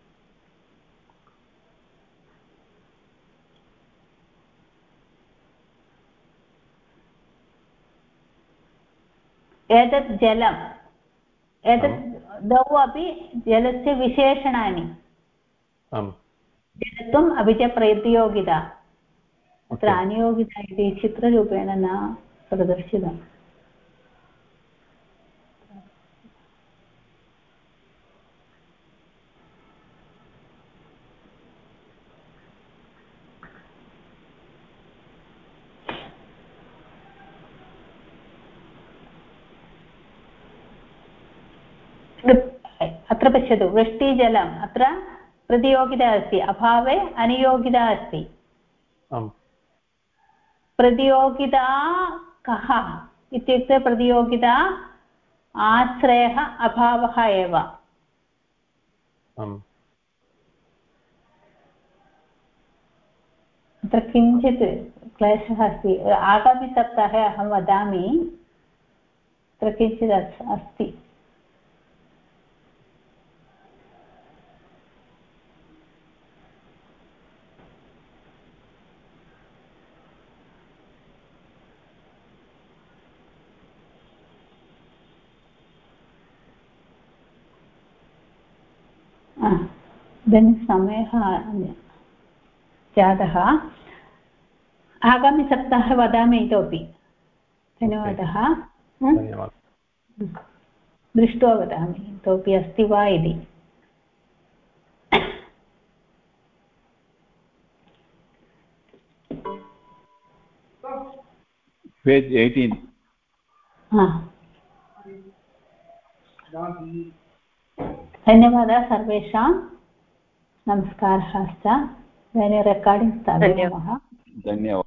S1: एतत् जलम् एतत् द्वौ अपि जलस्य विशेषणानि जलत्वम् अपि च प्रतियोगिता अत्र अनियोगिता इति चित्ररूपेण न प्रदर्शितम् अत्र पश्यतु वृष्टिजलम् अत्र प्रतियोगिता अस्ति अभावे अनियोगिता अस्ति प्रतियोगिता कः इत्युक्ते प्रतियोगिता आश्रयः अभावः एव अत्र किञ्चित् क्लेशः अस्ति आगामिसप्ताहे अहं वदामि अत्र किञ्चित् अस्ति इदानीं समयः जातः आगामिसप्ताहे वदामि इतोपि धन्यवादः दृष्ट्वा वदामि इतोपि अस्ति वा इति
S7: पेज् 18
S1: धन्यवादः सर्वेषां नमस्कारः इदानीं रेकार्डिङ्ग् स्थापयामः
S7: धन्यवादः